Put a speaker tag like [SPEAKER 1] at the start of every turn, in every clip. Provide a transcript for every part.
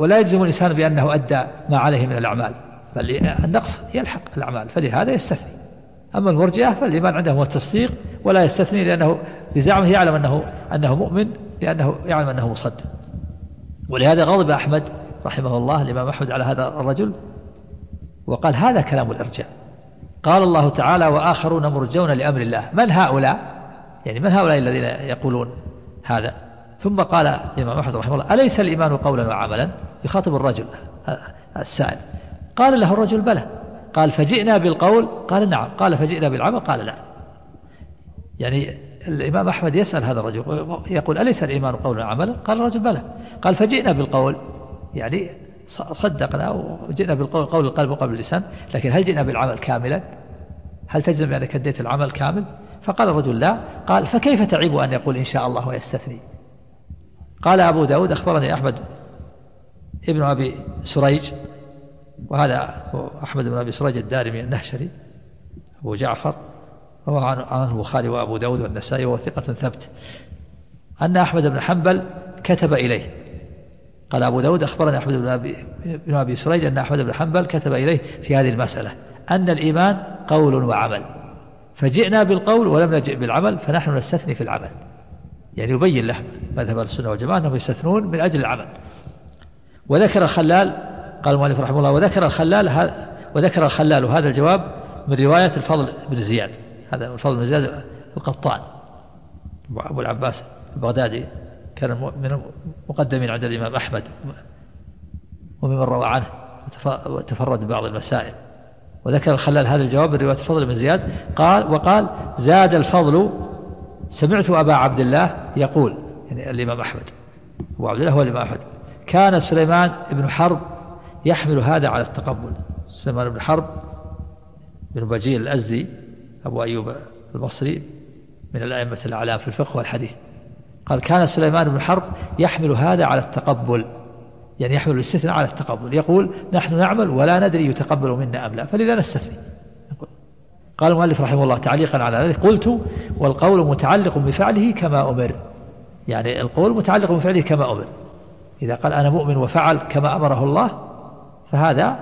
[SPEAKER 1] ولا يجزم الإنسان بأنه أدى ما عليه من الأعمال، بل النقص يلحق الأعمال، فلهذا يستثني. أما المرجئة فالإيمان عندهم هو التصديق ولا يستثني، لأنه بزعمه يعلم أنه مؤمن، لأنه يعلم أنه مصدق. ولهذا غضب أحمد رحمه الله الإمام أحمد على هذا الرجل وقال هذا كلام الإرجاء. قال الله تعالى وآخرون مرجون لأمر الله. من هؤلاء؟ يعني من هؤلاء الذين يقولون هذا؟ ثم قال الإمام أحمد رحمه الله أليس الإيمان قولا وعملا؟ يخاطب الرجل السائل. قال له الرجل بلى. قال فجئنا بالقول؟ قال نعم. قال فجئنا بالعمل؟ قال لا. يعني الإمام أحمد يسأل هذا الرجل يقول أليس الإيمان قولا وعملا؟ قال الرجل بلى. قال فجئنا بالقول، يعني صدقنا وجئنا بالقول، قول القلب وقول اللسان، لكن هل جئنا بالعمل كاملا؟ هل تجزم بأنك أديت العمل كامل؟ فقال الرجل لا. قال فكيف تعيب أن يقول إن شاء الله ويستثني؟ قال أبو داود أخبرني أحمد ابن أبي سريج، وهذا أحمد بن أبي سريج الدارمي النهشري أبو جعفر، وهو عنه البخاري وأبو داود والنسائي، وهو ثقة ثبت، أن أحمد بن حنبل كتب إليه. قال أبو داود أخبرني أحمد بن أبي سريج أن أحمد بن حنبل كتب إليه في هذه المسألة أن الإيمان قول وعمل، فجئنا بالقول ولم نجئ بالعمل، فنحن نستثني في العمل. يعني يبين له مذهب السنة والجماعة أنهم يستثنون من أجل العمل. وذكر الخلال، قال المؤلف رحمه الله وذكر الخلال هذا الجواب من رواية الفضل بن زياد، هذا الفضل بن زياد القطان أبو العباس البغدادي، كان من المقدمين عند الإمام أحمد وممن روى عنه وتفرد ببعض المسائل. وذكر الخلال هذا الجواب من رواية الفضل بن زياد وقال زاد الفضل سمعت أبا عبد الله يقول، يعني الإمام أحمد، أبو عبد الله هو الإمام أحمد، كان سليمان بن حرب يحمل هذا على التقبل. سليمان بن حرب بن بجيل الأزدي أبو أيوب البصري من الأئمة الأعلام في الفقه والحديث. قال كان سليمان بن حرب يحمل هذا على التقبل، يعني يحمل الاستثناء على التقبل، يقول نحن نعمل ولا ندري يتقبل منا أم لا، فلذا نستثني. قال المؤلف رحمه الله تعليقا على ذلك قلت والقول متعلق بفعله كما أمر. يعني القول متعلق بفعله كما أمر، إذا قال أنا مؤمن وفعل كما أمره الله فهذا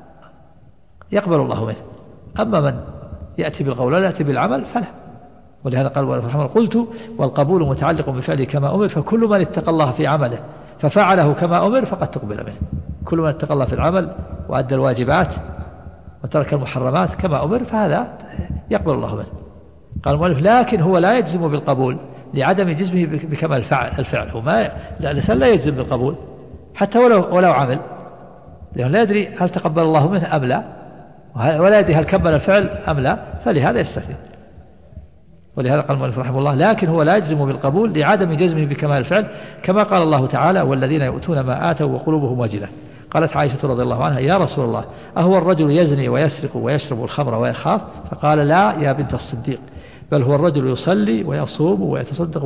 [SPEAKER 1] يقبل الله منه. أما من يأتي بالقول ولا يأتي بالعمل فلا. ولهذا قال المؤلف رحمه الله قلت والقبول متعلق بفعله كما أمر، فكل من اتقى الله في عمله ففعله كما أمر فقد تقبل منه. كل من اتقى الله في العمل وأدى الواجبات وترك المحرمات كما أمر فهذا يقبل الله منه. قال المؤلف لكن هو لا يجزم بالقبول لعدم جزمه بكمال الفعل. هو الإنسان لا يجزم بالقبول حتى ولو عمل، لأنه لا يدري هل تقبل الله منه أم لا، ولا يدري هل كمل الفعل أم لا، فلهذا يستثني. ولهذا قال المؤلف رحمه الله لكن هو لا يجزم بالقبول لعدم جزمه بكمال الفعل، كما قال الله تعالى والذين يؤتون ما آتوا وقلوبهم وجلة. قالت عائشة رضي الله عنها يا رسول الله أهو الرجل يزني ويسرق ويشرب الخمر ويخاف؟ فقال لا يا بنت الصديق، بل هو الرجل يصلي ويصوم ويتصدق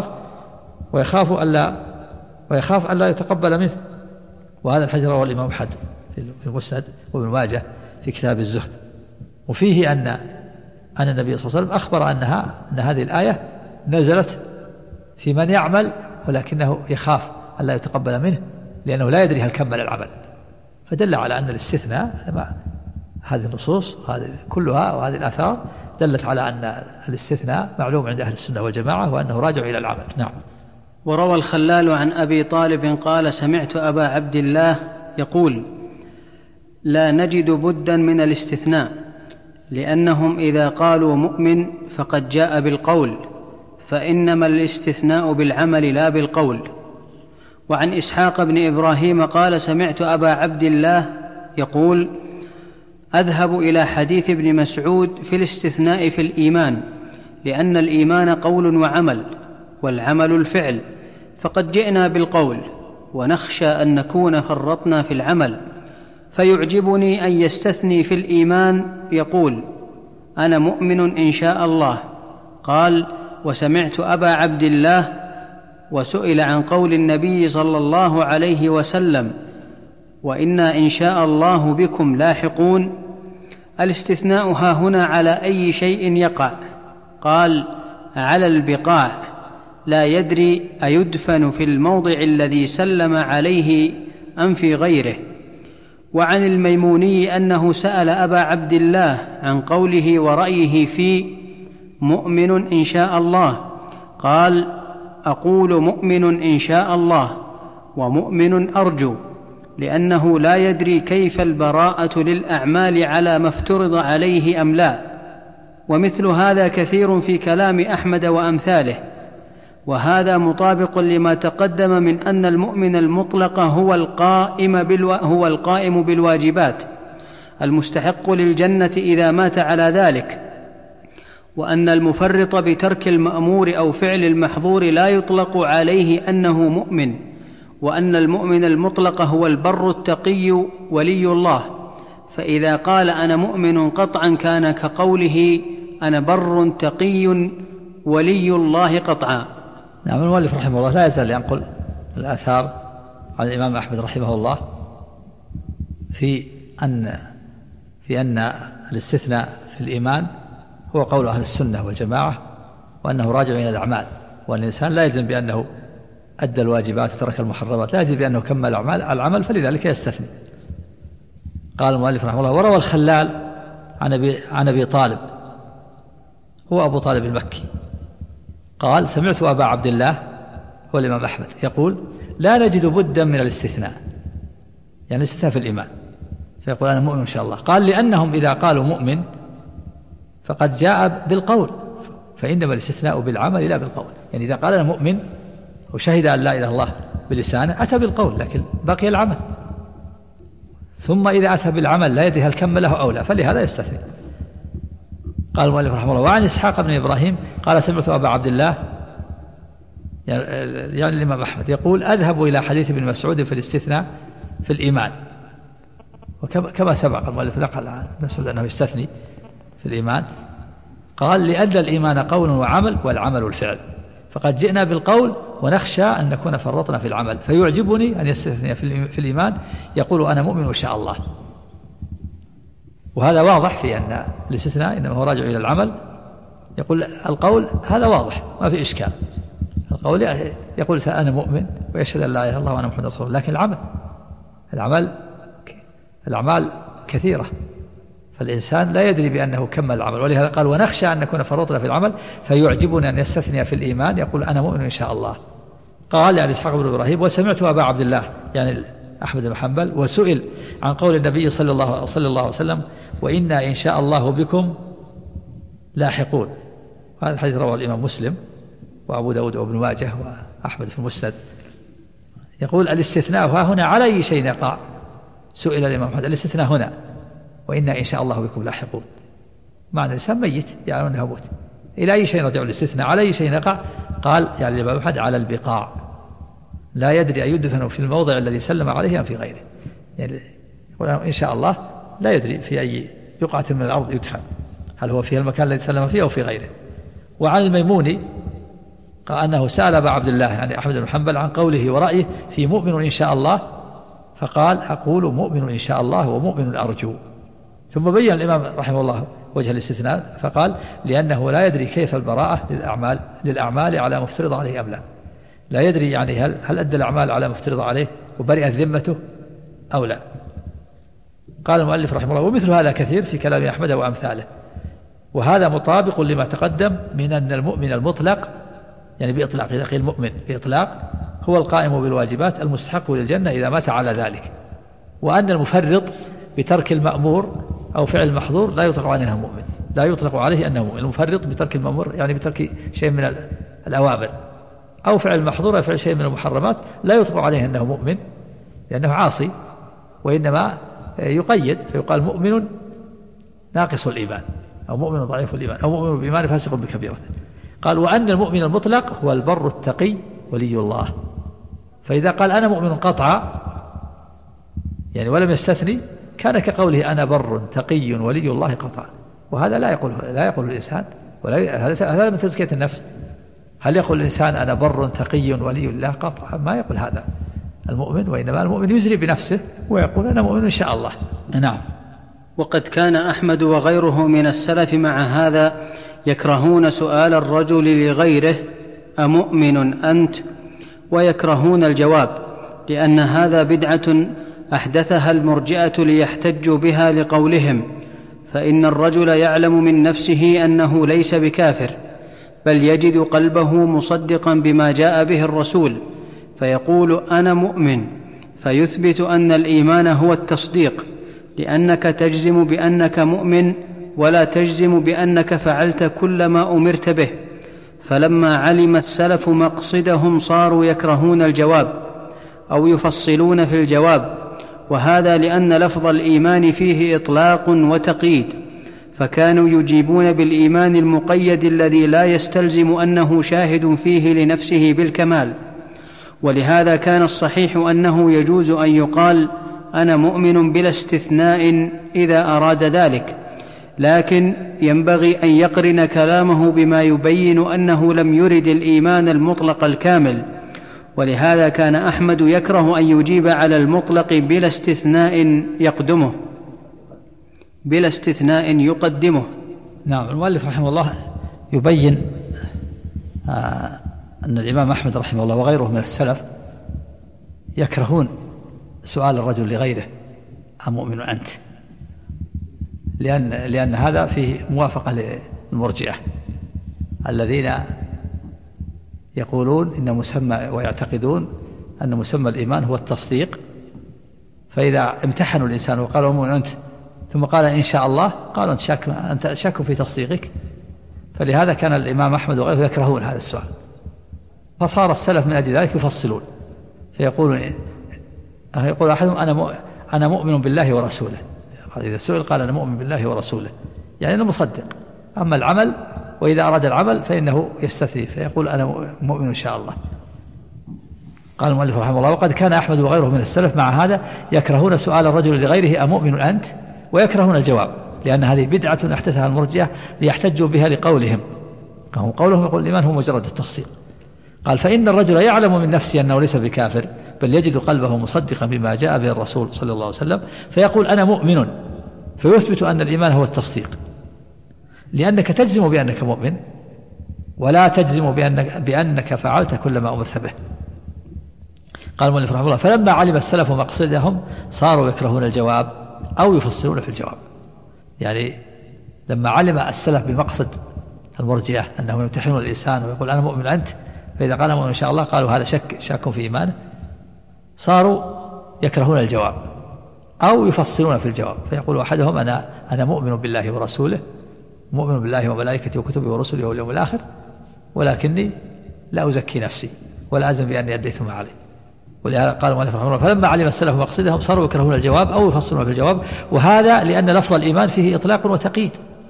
[SPEAKER 1] ويخاف ألا يتقبل منه. وهذا الحديث رواه الإمام أحمد في المسند وابن ماجه في كتاب الزهد. وفيه أن النبي صلى الله عليه وسلم أخبر أن هذه الآية نزلت في من يعمل ولكنه يخاف ألا يتقبل منه لأنه لا يدري هل كمل العمل، فدل على أن الاستثناء هذه النصوص هذه كلها وهذه الآثار دلت على أن الاستثناء معلوم عند أهل السنة والجماعة وأنه راجع إلى العمل. نعم.
[SPEAKER 2] وروى الخلال عن أبي طالب قال سمعت أبا عبد الله يقول لا نجد بدا من الاستثناء، لأنهم إذا قالوا مؤمن فقد جاء بالقول، فإنما الاستثناء بالعمل لا بالقول. وعن إسحاق بن إبراهيم قال سمعت أبا عبد الله يقول أذهب إلى حديث ابن مسعود في الاستثناء في الإيمان، لأن الإيمان قول وعمل، والعمل الفعل، فقد جئنا بالقول ونخشى أن نكون فرطنا في العمل، فيعجبني أن يستثني في الإيمان يقول أنا مؤمن إن شاء الله. قال وسمعت أبا عبد الله وسئل عن قول النبي صلى الله عليه وسلم وإنا إن شاء الله بكم لاحقون، الاستثناء ها هنا على أي شيء يقع؟ قال على البقاع، لا يدري أيدفن في الموضع الذي سلم عليه أم في غيره. وعن الميموني أنه سأل أبا عبد الله عن قوله ورأيه في مؤمن إن شاء الله، قال: أقول مؤمن إن شاء الله ومؤمن أرجو، لأنه لا يدري كيف البراءة للأعمال على ما افترض عليه أم لا. ومثل هذا كثير في كلام أحمد وأمثاله، وهذا مطابق لما تقدم من أن المؤمن المطلق هو القائم بالواجبات المستحق للجنة إذا مات على ذلك، وأن المفرط بترك المأمور أو فعل المحظور لا يطلق عليه أنه مؤمن، وأن المؤمن المطلق هو البر التقي ولي الله. فإذا قال أنا مؤمن قطعا كان كقوله أنا بر تقي ولي الله قطعا.
[SPEAKER 1] نعم. المؤلف رحمه الله لا يزال ينقل الآثار عن الإمام أحمد رحمه الله في أن الاستثناء في الإيمان هو قول أهل السنة والجماعة، وأنه راجع إلى الأعمال، وأن الإنسان لا يلزم بأنه أدى الواجبات وترك المحرمات، لا يلزم بأنه كمل العمل، فلذلك يستثني. قال المؤلف رحمه الله: وروى الخلال عن أبي طالب، هو أبو طالب المكي، قال: سمعت أبا عبد الله هو الإمام أحمد يقول: لا نجد بدا من الاستثناء، يعني الاستثناء في الإيمان، فيقول أنا مؤمن إن شاء الله. قال: لأنهم إذا قالوا مؤمن فقد جاء بالقول، فإنما الاستثناء بالعمل لا بالقول. يعني إذا قال أنا مؤمن وشهد أن لا إله إلا الله بلسانه أتى بالقول، لكن بقي العمل. ثم إذا أتى بالعمل لا يدري هل كمله أو لا، فلهذا يستثني. قال المؤلف رحمه الله: وعن إسحاق بن إبراهيم قال: سمعت أبا عبد الله يعني الإمام أحمد يقول: أذهب إلى حديث ابن مسعود في الاستثناء في الإيمان. وكما سبق المؤلف نقل عن مسعود أنه يستثني في الإيمان، قال: لأن الإيمان قول وعمل، والعمل الفعل، فقد جئنا بالقول ونخشى أن نكون فرطنا في العمل، فيعجبني أن يستثني في الإيمان يقول أنا مؤمن إن شاء الله. وهذا واضح في أن الاستثناء إنما هو راجع إلى العمل. يقول القول هذا واضح ما في إشكال، القول يقول أنا مؤمن ويشهد أن لا إله إلا الله وأنا محمد رسول الله، لكن الأعمال كثيرة، فالإنسان لا يدري بأنه كمل العمل، ولهذا قال: ونخشى أن نكون فرطنا في العمل فيعجبنا أن يستثني في الإيمان يقول أنا مؤمن إن شاء الله. قال يعني إسحاق بن إبراهيم: وسمعت أبا عبد الله يعني أحمد بن حنبل وسئل عن قول النبي صلى الله عليه وسلم: وإنا إن شاء الله بكم لاحقون. هذا الحديث رواه الإمام مسلم وأبو داود وابن ماجه وأحمد في المسند. يقول: الاستثناء ها هنا على أي شيء يقع؟ سئل الإمام أحمد: الاستثناء هنا وإنا إن شاء الله بكم لاحقون، معنى الإنسان ميت يعلم أنه موت، إلى أي شيء رجع الاستثناء؟ على أي شيء يقع؟ قال يعني الإمام أحمد: على البقاع، لا يدري أن يدفن في الموضع الذي سلم عليه أم في غيره. يعني يقول إن شاء الله لا يدري في أي بقعة من الأرض يدفن، هل هو في المكان الذي سلم فيه أو في غيره. وعن الميموني قال أنه سأل أبا عبد الله يعني أحمد بن حنبل عن قوله ورأيه في مؤمن إن شاء الله، فقال: أقول مؤمن إن شاء الله ومؤمن أرجو. ثم بين الإمام رحمه الله وجه الاستثناء فقال: لأنه لا يدري كيف البراءة للأعمال على مفترض عليه أم لا، لا يدري يعني هل أدى الأعمال على مفترض عليه وبرئت ذمته أو لا. قال المؤلف رحمه الله: ومثل هذا كثير في كلام أحمد وأمثاله، وهذا مطابق لما تقدم من أن المؤمن المطلق يعني بإطلاق، إذا قيل المؤمن بإطلاق هو القائم بالواجبات المستحق للجنة إذا مات على ذلك، وأن المفرط بترك المأمور أو فعل المحظور لا يطلق عليه أنه مؤمن، لا يطلق عليه أنه مؤمن. المفرط بترك المأمور يعني بترك شيء من الأوامر، أو فعل المحظور أو فعل شيء من المحرمات لا يطلق عليه أنه مؤمن لأنه عاصي، وإنما يقيد فيقال مؤمن ناقص الإيمان، أو مؤمن ضعيف الإيمان، أو مؤمن بإيمان فاسق بكبيرة. قال: وأن المؤمن المطلق هو البر التقي ولي الله. فإذا قال أنا مؤمن قطعا يعني ولم يستثني كان كقوله أنا بر تقي ولي الله قطعا، وهذا لا يقول الإنسان، هذا من تزكية النفس. هل يقول الإنسان أنا بر تقي ولي الله قطعا؟ ما يقول هذا المؤمن، وإنما المؤمن يزري بنفسه ويقول أنا مؤمن إن شاء الله. نعم.
[SPEAKER 2] وقد كان أحمد وغيره من السلف مع هذا يكرهون سؤال الرجل لغيره أمؤمن أنت، ويكرهون الجواب، لأن هذا بدعة أحدثها المرجئة ليحتجوا بها لقولهم: فإن الرجل يعلم من نفسه أنه ليس بكافر، بل يجد قلبه مصدقا بما جاء به الرسول، فيقول: أنا مؤمن، فيثبت أن الإيمان هو التصديق، لأنك تجزم بأنك مؤمن ولا تجزم بأنك فعلت كل ما أمرت به. فلما علم السلف مقصدهم صاروا يكرهون الجواب أو يفصلون في الجواب، وهذا لأن لفظ الإيمان فيه إطلاق وتقييد، فكانوا يجيبون بالإيمان المقيد الذي لا يستلزم أنه شاهد فيه لنفسه بالكمال. ولهذا كان الصحيح أنه يجوز أن يقال: أنا مؤمن بلا استثناء إذا أراد ذلك، لكن ينبغي أن يقرن كلامه بما يبين أنه لم يرد الإيمان المطلق الكامل. ولهذا كان أحمد يكره أن يجيب على المطلق بلا استثناء يقدمه.
[SPEAKER 1] نعم. المؤلف رحمه الله يبين أن الإمام أحمد رحمه الله وغيره من السلف يكرهون سؤال الرجل لغيره: أمؤمن أنت؟ لأن هذا فيه موافقة للمرجئة الذين يقولون إن مسمى ويعتقدون أن مسمى الإيمان هو التصديق، فإذا امتحنوا الإنسان وقالوا مؤمن أنت ثم قال إن شاء الله، قالوا أنت شك في تصديقك. فلهذا كان الإمام أحمد وغيره يكرهون هذا السؤال، فصار السلف من أجل ذلك يفصلون، فيقول أحدهم: أنا مؤمن بالله ورسوله. إذا سئل قال: أنا مؤمن بالله ورسوله، يعني أنا مصدق. أما العمل، وإذا أراد العمل فإنه يستثني فيقول: أنا مؤمن إن شاء الله. قال المؤلف رحمه الله: وقد كان أحمد وغيره من السلف مع هذا يكرهون سؤال الرجل لغيره: أمؤمن أنت؟ ويكرهون الجواب، لأن هذه بدعة أحدثها المرجئة ليحتجوا بها لقولهم. قولهم يقول الإيمان هو مجرد التصديق. قال: فإن الرجل يعلم من نفسه أنه ليس بكافر، بل يجد قلبه مصدقا بما جاء به الرسول صلى الله عليه وسلم، فيقول: أنا مؤمن، فيثبت أن الإيمان هو التصديق، لأنك تجزم بأنك مؤمن ولا تجزم بأنك فعلت كل ما أمرت به. قال المؤلف رحمه الله: فلما علم السلف مقصدهم صاروا يكرهون الجواب أو يفصلون في الجواب. يعني لما علم السلف بمقصد المرجئة أنهم يمتحنون الإنسان ويقول: أنا مؤمن أنت، فإذا قال مؤمن إن شاء الله قالوا هذا شك في إيمانه، صاروا يكرهون الجواب أو يفصلون في الجواب، فيقول أحدهم: أنا مؤمن بالله ورسوله، مؤمن بالله وملائكته وكتبه ورسله واليوم الآخر، ولكني لا أزكي نفسي ولا أزم بأني أديت ما علي. ولهذا قال المؤلف رحمه الله: فلما علم السلف مقصدهم صاروا يكرهون الجواب أو يفصلون في الجواب، وهذا لأن لفظ الإيمان فيه إطلاق وتقييد،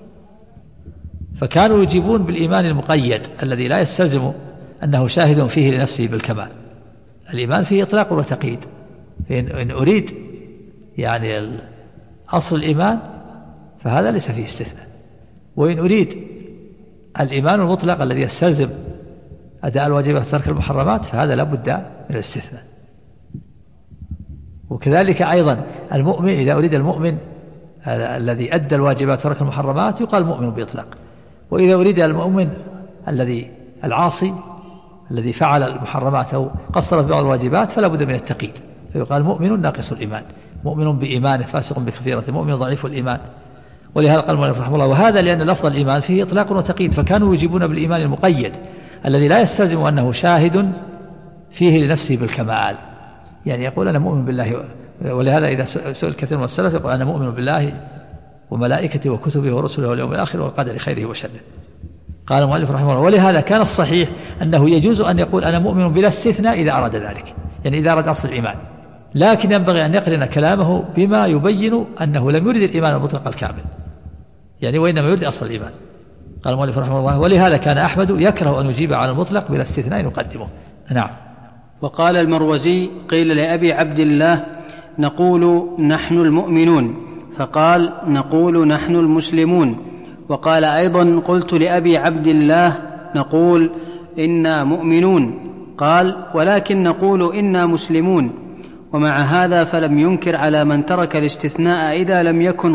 [SPEAKER 1] فكانوا يجيبون بالإيمان المقيد الذي لا يستلزم أنه شاهد فيه لنفسه بالكمال. الإيمان فيه إطلاق وتقييد، فإن أريد يعني أصل الإيمان فهذا ليس فيه استثناء، وإن أريد الإيمان المطلق الذي يستلزم أداء الواجبات وترك المحرمات فهذا لا بد من الاستثناء. وكذلك أيضا المؤمن، إذا أريد المؤمن الذي أدى الواجبات وترك المحرمات يقال مؤمن بإطلاق، وإذا أريد المؤمن الذي العاصي الذي فعل المحرمات أو قصر في بعض الواجبات فلا بد من التقييد، فيقال مؤمن ناقص الإيمان، مؤمن بإيمانه فاسق بكفيرة، مؤمن ضعيف الإيمان. ولهذا قال المؤلف رحمه الله: وهذا لأن لفظ الإيمان فيه إطلاق وتقييد، فكانوا يجيبون بالإيمان المقيد الذي لا يستلزم أنه شاهد فيه لنفسه بالكمال، يعني يقول أنا مؤمن بالله. ولهذا إذا سئل كثير من السلف يقول أنا مؤمن بالله وملائكته وكتبه ورسله واليوم الآخر والقدر خيره وشره. قال المؤلف رحمه الله: ولهذا كان الصحيح أنه يجوز أن يقول أنا مؤمن بلا استثناء إذا أراد ذلك، يعني إذا أراد أصل الإيمان، لكن ينبغي أن يقرن كلامه بما يبين أنه لم يرد الإيمان المطلق الكامل، يعني وإنما يرد أصل الإيمان. قال المؤلف رحمه الله: ولهذا كان أحمد يكره أن يجيب على المطلق بلا استثناء يقدمه. نعم.
[SPEAKER 2] وقال المروزي: قيل لأبي عبد الله: نقول نحن المؤمنون، فقال: نقول نحن المسلمون. وقال أيضا: قلت لأبي عبد الله: نقول إنا مؤمنون. قال: ولكن نقول إنا مسلمون. ومع هذا فلم ينكر على من ترك الاستثناء إذا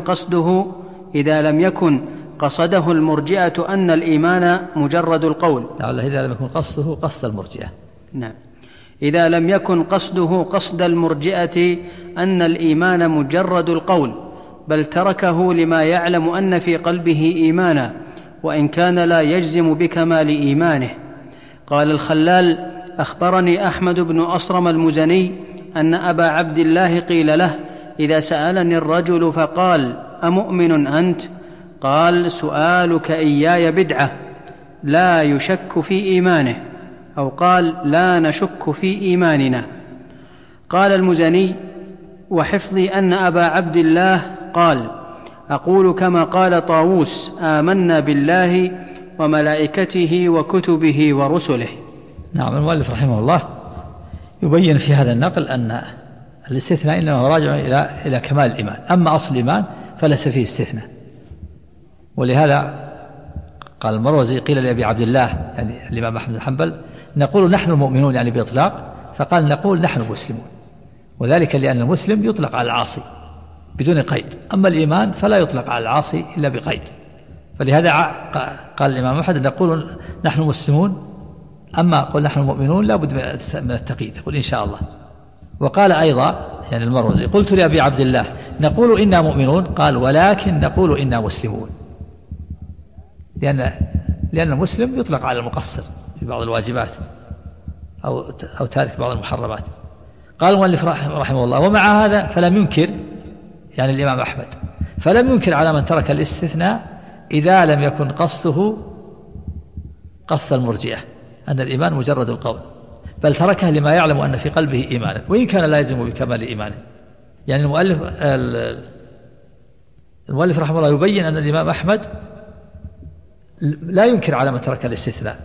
[SPEAKER 2] لم يكن قصده المرجئة أن الإيمان مجرد القول.
[SPEAKER 1] لعله إذا لم يكن قصده قصد المرجئة.
[SPEAKER 2] نعم. إذا لم يكن قصده قصد المرجئة أن الإيمان مجرد القول، بل تركه لما يعلم أن في قلبه إيمانا، وإن كان لا يجزم بكمال إيمانه. قال الخلال: أخبرني أحمد بن أصرم المزني أن أبا عبد الله قيل له: إذا سألني الرجل فقال: أمؤمن أنت؟ قال: سؤالك إياي بدعة، لا يشك في إيمانه، أو قال: لا نشك في إيماننا. قال المزني: وحفظي أن أبا عبد الله قال: أقول كما قال طاووس: آمنا بالله وملائكته وكتبه ورسله.
[SPEAKER 1] نعم. المؤلف رحمه الله يبين في هذا النقل أن الاستثناء إنما راجع إلى كمال الإيمان، أما أصل الإيمان فليس فيه استثناء. ولهذا قال المروزي: قيل لأبي عبد الله يعني الإمام أحمد بن حنبل: نقول نحن المؤمنون يعني بإطلاق، فقال: نقول نحن المسلمون، وذلك لأن المسلم يطلق على العاصي بدون قيد، أما الإيمان فلا يطلق على العاصي إلا بقيد. فلهذا قال الإمام أحمد: نقول نحن مسلمون، أما قل نحن المؤمنون لا بد من التقييد، يقول إن شاء الله. وقال أيضا يعني المروزي: قلت لأبي عبد الله: نقول إنا مؤمنون، قال: ولكن نقول إنا مسلمون، لأن المسلم يطلق على المقصر في بعض الواجبات أو تارك بعض المحرمات. قال المؤلف رحمه الله: ومع هذا فلم ينكر يعني الإمام أحمد فلم ينكر على من ترك الاستثناء إذا لم يكن قصده قصد المرجئة أن الإيمان مجرد القول، بل تركه لما يعلم أن في قلبه إيمانا، وإن كان لا يلزم بكمال إيمانه. يعني المؤلف رحمه الله يبين أن الإمام أحمد لا ينكر على من ترك الاستثناء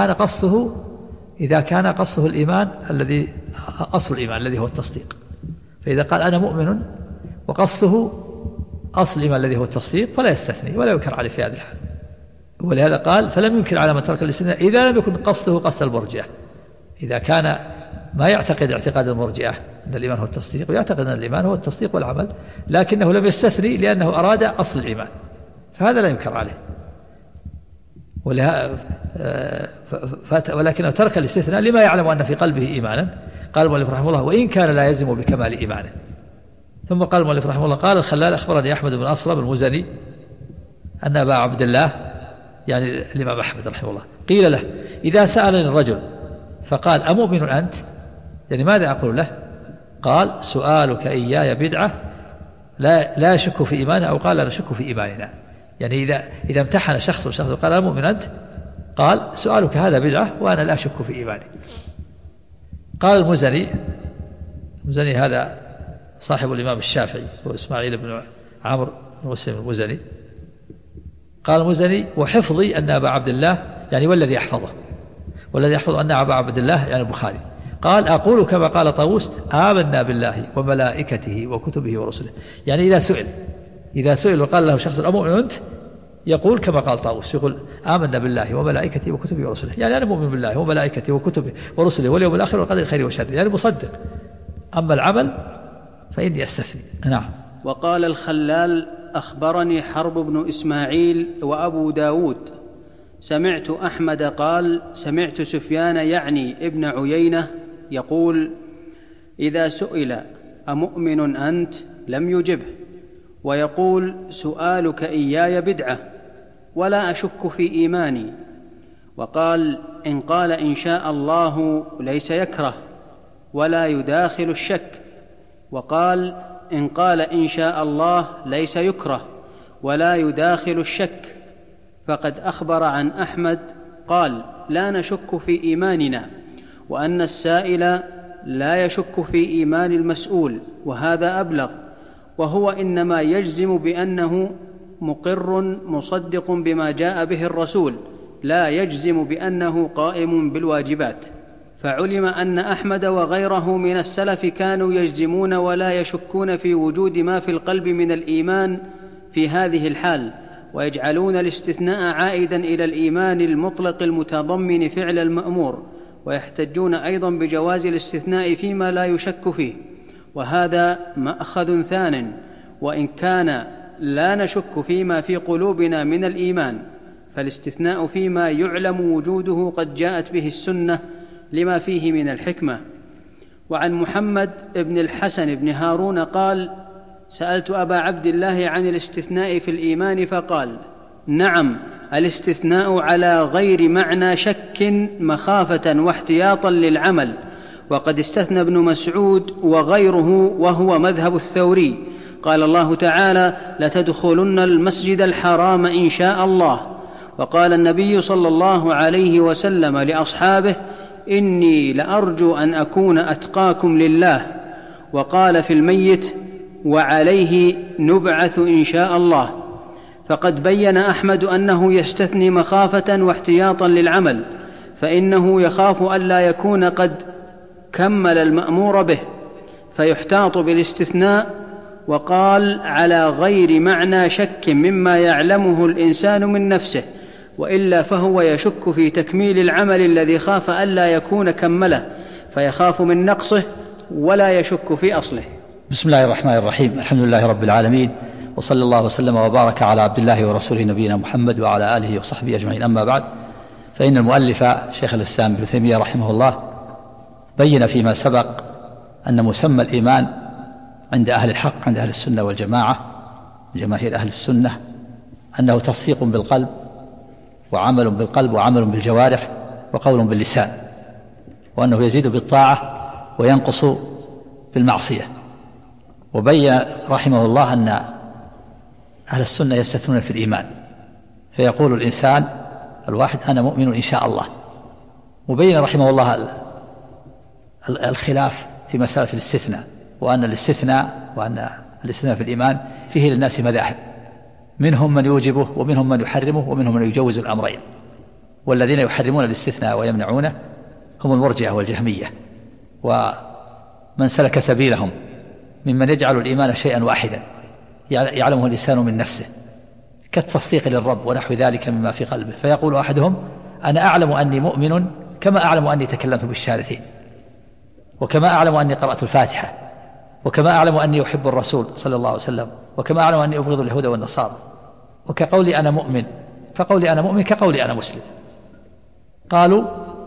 [SPEAKER 1] إذا كان قصده الإيمان الذي أصل الإيمان الذي هو التصديق. فإذا قال أنا مؤمن وقصده أصل الإيمان الذي هو التصديق فلا يستثني ولا ينكر عليه في هذه الحال. ولهذا قال: فلم ينكر على من ترك الاستثناء إذا لم يكن قصده قصد المرجئة. إذا كان ما يعتقد اعتقاد المرجئة أن الإيمان هو التصديق، ويعتقد أن الإيمان هو التصديق والعمل، لكنه لم يستثني لأنه أراد أصل الإيمان، فهذا لا ينكر عليه. ولكنه ترك الاستثناء لما يعلم أن في قلبه إيمانا. قال المؤلف رحمه الله: وإن كان لا يلزم بكمال إيمانه. ثم قال المؤلف رحمه الله: قال الخلال: أخبرني أحمد بن أصرم المزني أن أبا عبد الله يعني الإمام أحمد رحمه الله قيل له: إذا سألني الرجل فقال: أمؤمن أنت؟ يعني ماذا أقول له؟ قال: سؤالك إياي بدعة، لا يشك في إيمانه، أو قال: لا نشك في إيماننا. يعني إذا امتحن شخص وقال: أمؤمن أنت؟ قال: سؤالك هذا بدعة وأنا لا أشك في إيماني. قال المزني هذا صاحب الإمام الشافعي هو إسماعيل بن عمرو بن مسلم المزني. قال المزني: وحفظي أن أبا عبد الله يعني والذي يحفظ أن أبا عبد الله يعني البخاري قال: أقول كما قال طاووس: آمنا بالله وملائكته وكتبه ورسله. يعني إذا سئل وقال له شخص: أمؤمن أنت؟ يقول كما قال طاووس، يقول: آمنا بالله وملائكته وكتبه ورسله، يعني أنا مؤمن بالله وملائكته وكتبه ورسله واليوم الآخر والقدر خيره وشره، يعني مصدق. أما العمل فإني أستثني. نعم.
[SPEAKER 2] وقال الخلال: أخبرني حرب بن إسماعيل وأبو داود سمعت أحمد قال: سمعت سفيان يعني ابن عيينة يقول: إذا سئل أمؤمن أنت لم يجبه، ويقول: سؤالك إياي بدعة ولا أشك في إيماني. وقال: إن قال إن شاء الله ليس يكره ولا يداخل الشك. وقال: إن قال إن شاء الله ليس يكره ولا يداخل الشك. فقد أخبر عن أحمد قال: لا نشك في إيماننا، وأن السائل لا يشك في إيمان المسؤول، وهذا أبلغ، وهو إنما يجزم بأنه مقر مصدق بما جاء به الرسول، لا يجزم بأنه قائم بالواجبات. فعلم أن أحمد وغيره من السلف كانوا يجزمون ولا يشكون في وجود ما في القلب من الإيمان في هذه الحال، ويجعلون الاستثناء عائدا إلى الإيمان المطلق المتضمن فعل المأمور، ويحتجون أيضا بجواز الاستثناء فيما لا يشك فيه، وهذا مأخذ ثان. وإن كان لا نشك فيما في قلوبنا من الإيمان، فالاستثناء فيما يعلم وجوده قد جاءت به السنة لما فيه من الحكمة، وعن محمد بن الحسن بن هارون قال: سألت أبا عبد الله عن الاستثناء في الإيمان فقال: نعم، الاستثناء على غير معنى شك مخافة واحتياطا للعمل، وقد استثنى ابن مسعود وغيره وهو مذهب الثوري. قال الله تعالى: لتدخلن المسجد الحرام إن شاء الله. وقال النبي صلى الله عليه وسلم لأصحابه: إني لأرجو أن أكون أتقاكم لله. وقال في الميت: وعليه نبعث إن شاء الله. فقد بين أحمد أنه يستثني مخافة واحتياطا للعمل، فإنه يخاف ألا يكون قد كمل المأمور به فيحتاط بالاستثناء. وقال: على غير معنى شك مما يعلمه الإنسان من نفسه، وإلا فهو يشك في تكميل العمل الذي خاف ألا يكون كمله، فيخاف من نقصه ولا يشك في أصله.
[SPEAKER 1] بسم الله الرحمن الرحيم. الحمد لله رب العالمين، وصلى الله وسلم وبارك على عبد الله ورسوله نبينا محمد وعلى آله وصحبه أجمعين. أما بعد، فإن المؤلف شيخ الإسلام ابن تيمية رحمه الله بين فيما سبق أن مسمى الإيمان عند أهل الحق، عند أهل السنة والجماعة، جماهير أهل السنة، أنه تصديق بالقلب وعمل بالقلب وعمل بالجوارح وقول باللسان، وأنه يزيد بالطاعة وينقص بالمعصية. وبين رحمه الله أن أهل السنة يستثنون في الإيمان، فيقول الإنسان الواحد: أنا مؤمن إن شاء الله. وبين رحمه الله الخلاف في مسألة الاستثناء، وأن الاستثناء في الإيمان فيه للناس مذاهب، منهم من يوجبه ومنهم من يحرمه ومنهم من يجوز الأمرين. والذين يحرمون الاستثناء ويمنعونه هم المرجئة والجهمية، ومن سلك سبيلهم ممن يجعل الإيمان شيئا واحدا يعلمه الإنسان من نفسه، كالتصديق للرب ونحو ذلك مما في قلبه. فيقول أحدهم: أنا أعلم أني مؤمن كما أعلم أني تكلمت بالشهادتين، وكما أعلم أني قرأت الفاتحة، وكما أعلم أني أحب الرسول صلى الله عليه وسلم، وكما أعلم أني أبغض اليهود والنصارى. وكقولي أنا مؤمن، فقولي أنا مؤمن كقولي أنا مسلم. قالوا: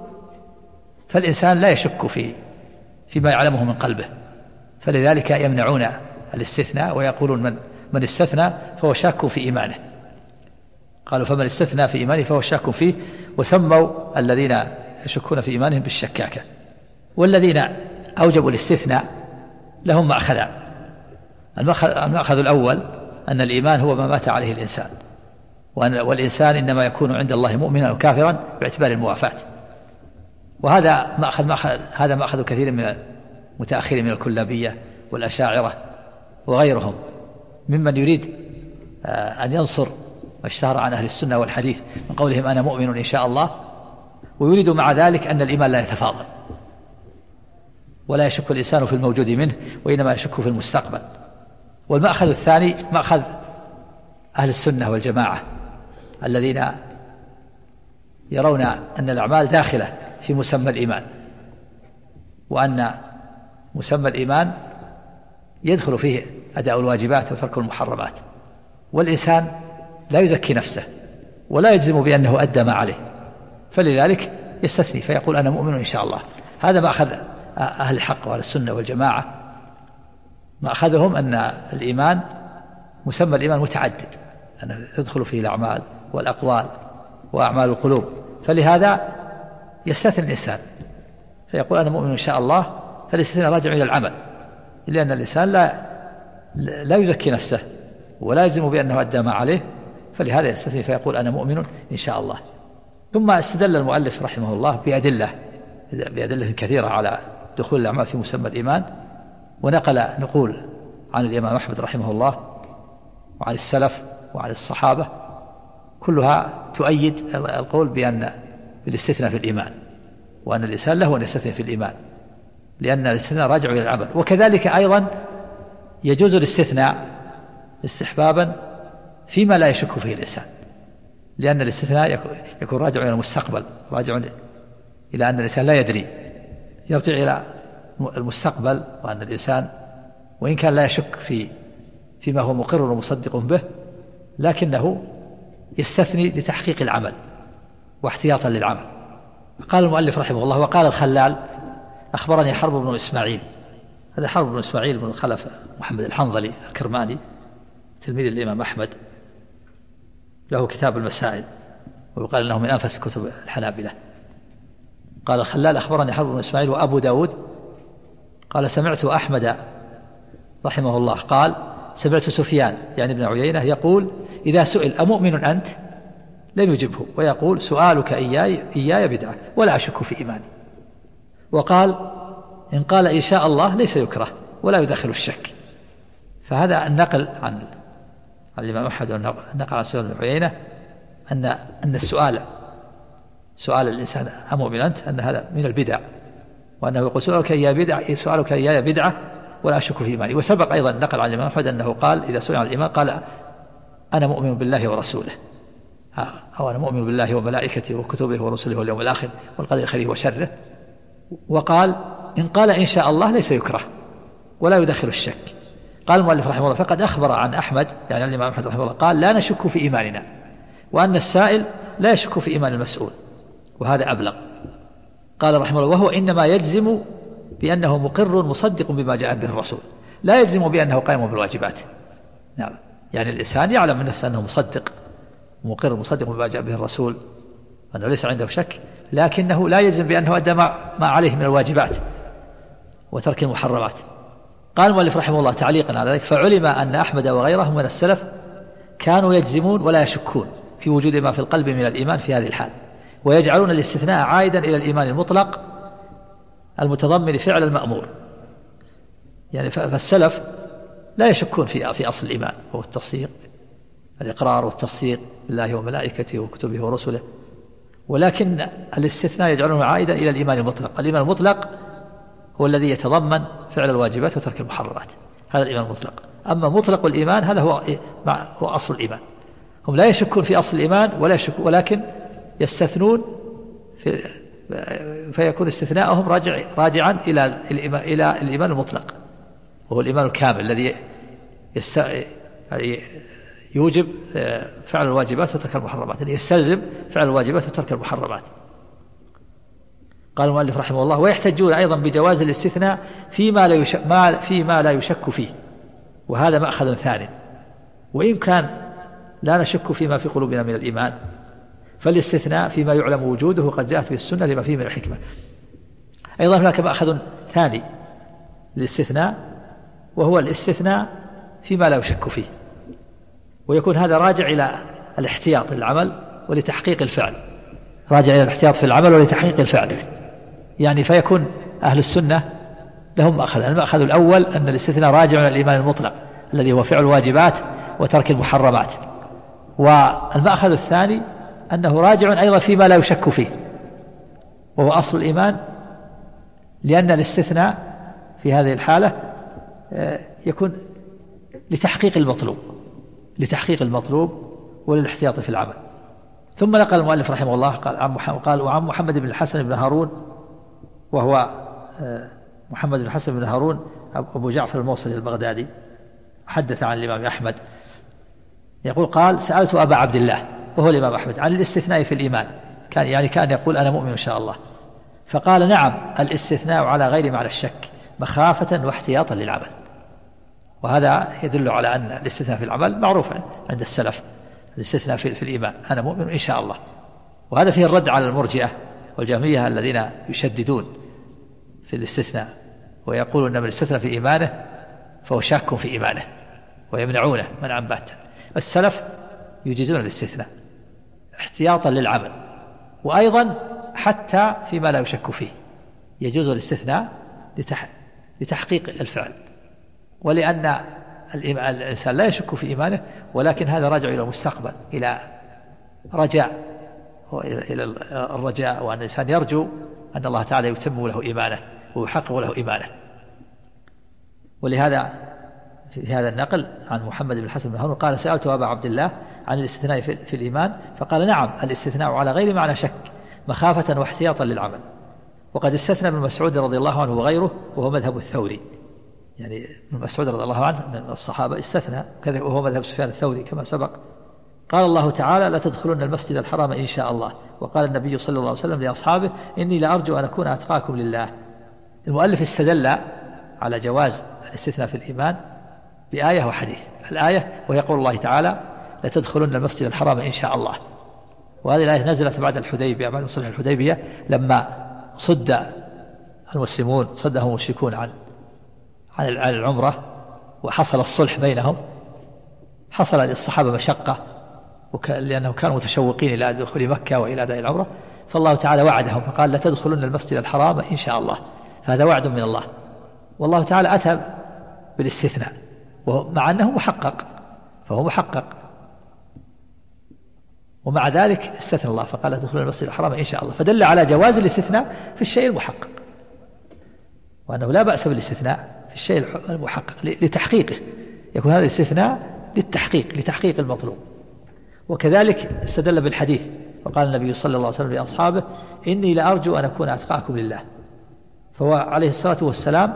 [SPEAKER 1] فالإنسان لا يشك فيما يعلمه من قلبه، فلذلك يمنعون الاستثناء ويقولون من استثنى فهو شاك في إيمانه. قالوا: فمن استثنى في إيمانه فهو شاك فيه، وسموا الذين يشكون في إيمانهم بالشكاكة. والذين أوجبوا الاستثناء لهم مأخذان: المأخذ الأول أن الإيمان هو ما مات عليه الإنسان، والإنسان إنما يكون عند الله مؤمنا أو كافرا باعتبار الموافاة. وهذا مأخذ كثير من المتأخرين من الكلابية والأشاعرة وغيرهم ممن يريد أن ينصر ما اشتهر عن أهل السنة والحديث من قولهم أنا مؤمن إن شاء الله، ويريد مع ذلك أن الإيمان لا يتفاضل ولا يشك الإنسان في الموجود منه، وإنما يشك في المستقبل. والمأخذ الثاني مأخذ أهل السنة والجماعة الذين يرون أن الأعمال داخلة في مسمى الإيمان، وأن مسمى الإيمان يدخل فيه أداء الواجبات وترك المحرمات، والإنسان لا يزكي نفسه ولا يجزم بأنه أدى ما عليه، فلذلك يستثني فيقول أنا مؤمن إن شاء الله. هذا ما أخذ أهل الحق وأهل السنة والجماعة. ما أخذهم أن الإيمان مسمى الإيمان متعدد، أنه يدخل فيه الأعمال والأقوال وأعمال القلوب، فلهذا يستثني الإنسان فيقول أنا مؤمن إن شاء الله، فالاستثناء راجع إلى العمل، لأن الإنسان لا يزكي نفسه ولا يلزم بأنه أدى ما عليه، فلهذا يستثني فيقول أنا مؤمن إن شاء الله. ثم استدل المؤلف رحمه الله بأدلة كثيرة على دخول الأعمال في مسمى الإيمان، ونقل نقول عن الإمام أحمد رحمه الله وعن السلف وعن الصحابة كلها تؤيد القول بالاستثناء في الإيمان، وأن الإنسان له أن يستثني في الإيمان، لأن الاستثناء راجع إلى العمل. وكذلك أيضا يجوز الاستثناء استحبابا فيما لا يشك فيه الإنسان، لأن الاستثناء يكون راجع إلى المستقبل، راجع إلى أن الإنسان لا يدري، يرجع إلى المستقبل، وأن الإنسان وإن كان لا يشك فيما هو مقر ومصدق به، لكنه يستثني لتحقيق العمل واحتياطا للعمل. قال المؤلف رحمه الله: وقال الخلال أخبرني حرب بن إسماعيل. هذا حرب بن إسماعيل بن خلف محمد الحنظلي الكرماني تلميذ الإمام أحمد، له كتاب المسائل ويقال أنه من أنفس كتب الحنابلة. قال الخلال أخبرني حرب بن إسماعيل وأبو داود قال سمعت أحمد رحمه الله قال سمعت سفيان يعني ابن عيينة يقول إذا سئل أمؤمن أنت لم يجبه، ويقول سؤالك إياي بدعة ولا أشك في إيماني. وقال إن قال إن شاء الله ليس يكره ولا يدخل الشك. فهذا النقل عن الإمام أحمد والنقل عن سفيان بن عيينة أن سؤال الإنسان أمؤمن أنت أن هذا من البدع، وأنه يقول سؤالك إياي بدعة ولا أشك في إيماني. وسبق أيضا نقل عن الإمام أحمد أنه قال إذا سئل عن الإيمان قال أنا مؤمن بالله ورسوله، أو أنا مؤمن بالله وملائكته وكتبه ورسله واليوم الآخر والقدر خيره وشره. وقال إن قال إن شاء الله ليس يكره ولا يدخل الشك. قال المؤلف رحمه الله فقد أخبر عن أحمد يعني الإمام أحمد رحمه الله قال لا نشك في إيماننا، وأن السائل لا يشك في إيمان المسؤول، وهذا أبلغ. قال رحمه الله وهو إنما يجزم بأنه مقر مصدق بما جاء به الرسول، لا يجزم بأنه قائم بالواجبات. نعم، يعني الإنسان يعلم من نفسه أنه مصدق مقر مصدق بما جاء به الرسول، أنه ليس عنده شك، لكنه لا يجزم بأنه أدى ما عليه من الواجبات وترك المحرمات. قال المؤلف رحمه الله تعليقا على ذلك فعلم أن أحمد وغيره من السلف كانوا يجزمون ولا يشكون في وجود ما في القلب من الإيمان في هذه الحال، ويجعلون الاستثناء عائدا إلى الإيمان المطلق المتضمن فعل المأمور. يعني فالسلف لا يشكون في أصل الإيمان هو التصديق، الإقرار والتصديق بالله وملائكته وكتبه ورسله، ولكن الاستثناء يجعلونه عائدا إلى الإيمان المطلق. الإيمان المطلق هو الذي يتضمن فعل الواجبات وترك المحرمات، هذا الإيمان المطلق. أما مطلق الإيمان هذا هو أصل الإيمان. هم لا يشكون في أصل الإيمان ولكن يستثنون فيكون استثناءهم راجعا إلى الإيمان المطلق، وهو الإيمان الكامل الذي يوجب فعل الواجبات وترك المحرمات، الذي يستلزم فعل الواجبات وترك المحرمات. قال المؤلف رحمه الله ويحتجون أيضا بجواز الاستثناء فيما لا يشك فيه، وهذا مأخذ ثاني. وإن كان لا نشك فيما في قلوبنا من الإيمان، فالاستثناء فيما يعلم وجوده قد جاءت به السنة لما فيه من الحكمة. أيضا هناك مأخذ ثاني للاستثناء، وهو الاستثناء فيما لا يشك فيه، ويكون هذا راجع إلى الاحتياط للعمل ولتحقيق الفعل، راجع إلى الاحتياط في العمل ولتحقيق الفعل. يعني فيكون أهل السنة لهم مأخذ. المأخذ الأول أن الاستثناء راجع إلى الإيمان المطلق الذي هو فعل الواجبات وترك المحرمات، والمأخذ الثاني أنه راجع أيضا فيما لا يشك فيه، وهو أصل الإيمان، لأن الاستثناء في هذه الحالة يكون لتحقيق المطلوب وللاحتياط في العمل. ثم نقل المؤلف رحمه الله قال وعن محمد بن الحسن بن هارون، وهو محمد بن الحسن بن هارون أبو جعفر الموصلي البغدادي، حدث عن الإمام أحمد يقول قال سألت أبا عبد الله وهو الإمام أحمد عن الاستثناء في الإيمان، كان يقول أنا مؤمن إن شاء الله، فقال نعم الاستثناء على غير معنى الشك مخافة واحتياطا للعمل. وهذا يدل على أن الاستثناء في العمل معروف عند السلف، الاستثناء في الإيمان أنا مؤمن إن شاء الله. وهذا فيه الرد على المرجئة والجهمية الذين يشددون في الاستثناء ويقولون أن من الاستثناء في إيمانه فهو شاك في إيمانه ويمنعونه منعا باتا. السلف يجيزون الاستثناء احتياطا للعمل، وأيضا حتى فيما لا يشك فيه يجوز الاستثناء لتحقيق الفعل، ولأن الإنسان لا يشك في إيمانه، ولكن هذا راجع إلى المستقبل، إلى الرجاء، وأن الإنسان يرجو أن الله تعالى يتم له إيمانه ويحقق له إيمانه. ولهذا في هذا النقل عن محمد بن الحسن بن هارون قال سألت أبا عبد الله عن الاستثناء في الإيمان، فقال نعم الاستثناء على غير معنى شك مخافة واحتياطا للعمل. وقد استثنى ابن مسعود رضي الله عنه وغيره، وهو مذهب الثوري، يعني ابن مسعود رضي الله عنه من الصحابة استثنى، وهو مذهب سفيان الثوري كما سبق. قال الله تعالى لا تدخلون المسجد الحرام إن شاء الله، وقال النبي صلى الله عليه وسلم لأصحابه إني لأرجو أن أكون أتقاكم لله. المؤلف استدل على جواز الاستثناء في الإيمان بآية وحديث. الآية وهي قول الله تعالى لتدخلن المسجد الحرام إن شاء الله، وهذه الآية نزلت بعد الحديبية، بعد صلح الحديبية، لما صدهم المشركون عن العمرة وحصل الصلح بينهم، حصل للصحابة مشقة لأنهم كانوا متشوقين إلى دخول مكة وإلى أداء العمرة، فالله تعالى وعدهم فقال لتدخلن المسجد الحرام إن شاء الله، فهذا وعد من الله. والله تعالى أتى بالاستثناء مع أنه محقق، فهو محقق، ومع ذلك استثنى الله فقال لتدخلن المسجد الحرام إن شاء الله، فدل على جواز الاستثناء في الشيء المحقق، وأنه لا بأس بالاستثناء في الشيء المحقق لتحقيقه، يكون هذا الاستثناء لتحقيق المطلوب. وكذلك استدل بالحديث، وقال النبي صلى الله عليه وسلم لأصحابه إني لأرجو أن أكون أتقاكم لله، فهو عليه الصلاة والسلام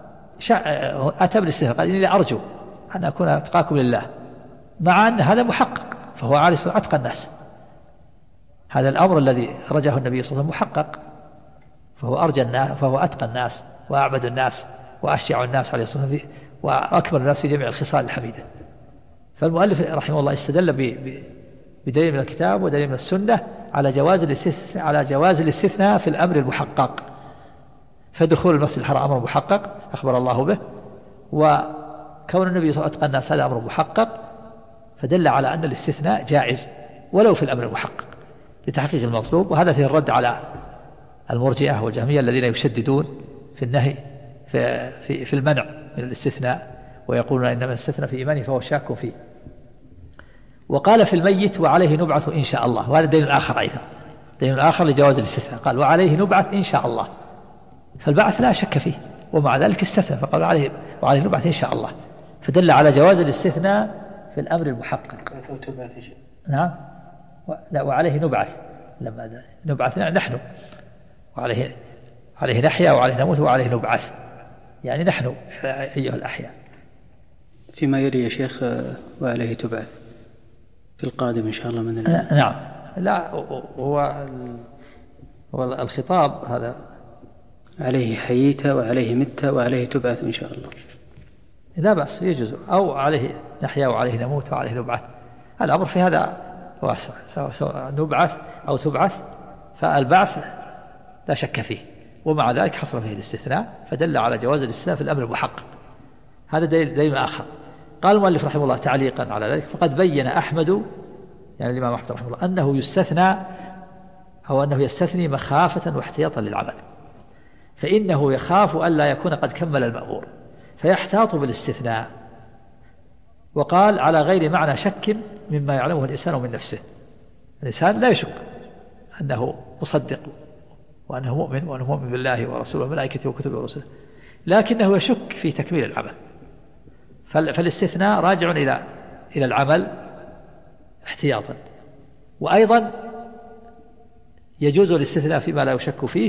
[SPEAKER 1] أتى بالاستثناء، قال إني لأرجو أن أكون أتقاكم لله، مع أن هذا محقق، فهو عليه الصلاة والسلام أتقى الناس، هذا الأمر الذي رجعه النبي صلى الله عليه وسلم محقق، فهو أرجى الناس، فهو أتقى الناس وأعبد الناس وأشجع الناس عليه الصلاة والسلام وأكبر الناس في جميع الخصال الحميدة. فالمؤلف رحمه الله استدل بدليل من الكتاب ودليل من السنة على جواز الاستثناء في الأمر المحقق، فدخول المسجد الحرام أمر محقق أخبر الله به، وكون النبي صلى الله عليه وسلم أتقى الناس هذا أمر محقق، فدل على أن الاستثناء جائز ولو في الأمر المحقق لتحقيق المطلوب. وهذا فيه الرد على المرجئة والجهمية الذين يشددون في النهي في المنع من الاستثناء، ويقولون إن من استثنى في إيمانه فهو شاك فيه. وقال في الميت وعليه نبعث إن شاء الله، وهذا دليل آخر أيضا، دليل آخر لجواز الاستثناء، قال وعليه نبعث إن شاء الله، فالبعث لا شك فيه، ومع ذلك استثنى فقال وعليه نبعث إن شاء الله، فدل على جواز الاستثناء في الأمر المحقق. نعم، لا وعليه نبعث، لما نبعث نحن، وعليه نحيا وعليه نموت وعليه نبعث، يعني نحن أيها الأحياء.
[SPEAKER 2] فيما يلي يا شيخ وعليه تبعث في القادم إن شاء الله من
[SPEAKER 1] نعم، لا هو الخطاب هذا
[SPEAKER 2] عليه حييت وعليه مت وعليه تبعث إن شاء الله،
[SPEAKER 1] لا بأس يجوز، أو عليه نحيا وعليه نموت وعليه نبعث، الأمر في هذا واسع، سواء نبعث أو تبعث، فالبعث لا شك فيه، ومع ذلك حصل فيه الاستثناء، فدل على جواز الاستثناء في الأمر المحقق. هذا دليل آخر. قال المؤلف رحمه الله تعليقا على ذلك فقد بين أحمد، يعني الإمام أحمد رحمه الله، أنه يستثنى أو أنه يستثني مخافة واحتياطا للعمل، فإنه يخاف ألا يكون قد كمل المأمور فيحتاط بالاستثناء، وقال على غير معنى شك مما يعلمه الإنسان من نفسه، الإنسان لا يشك أنه مصدق وأنه مؤمن بالله ورسوله وملائكته وكتبه ورسله، لكنه يشك في تكميل العمل، فالاستثناء راجع إلى العمل احتياطا. وأيضا يجوز الاستثناء فيما لا يشك فيه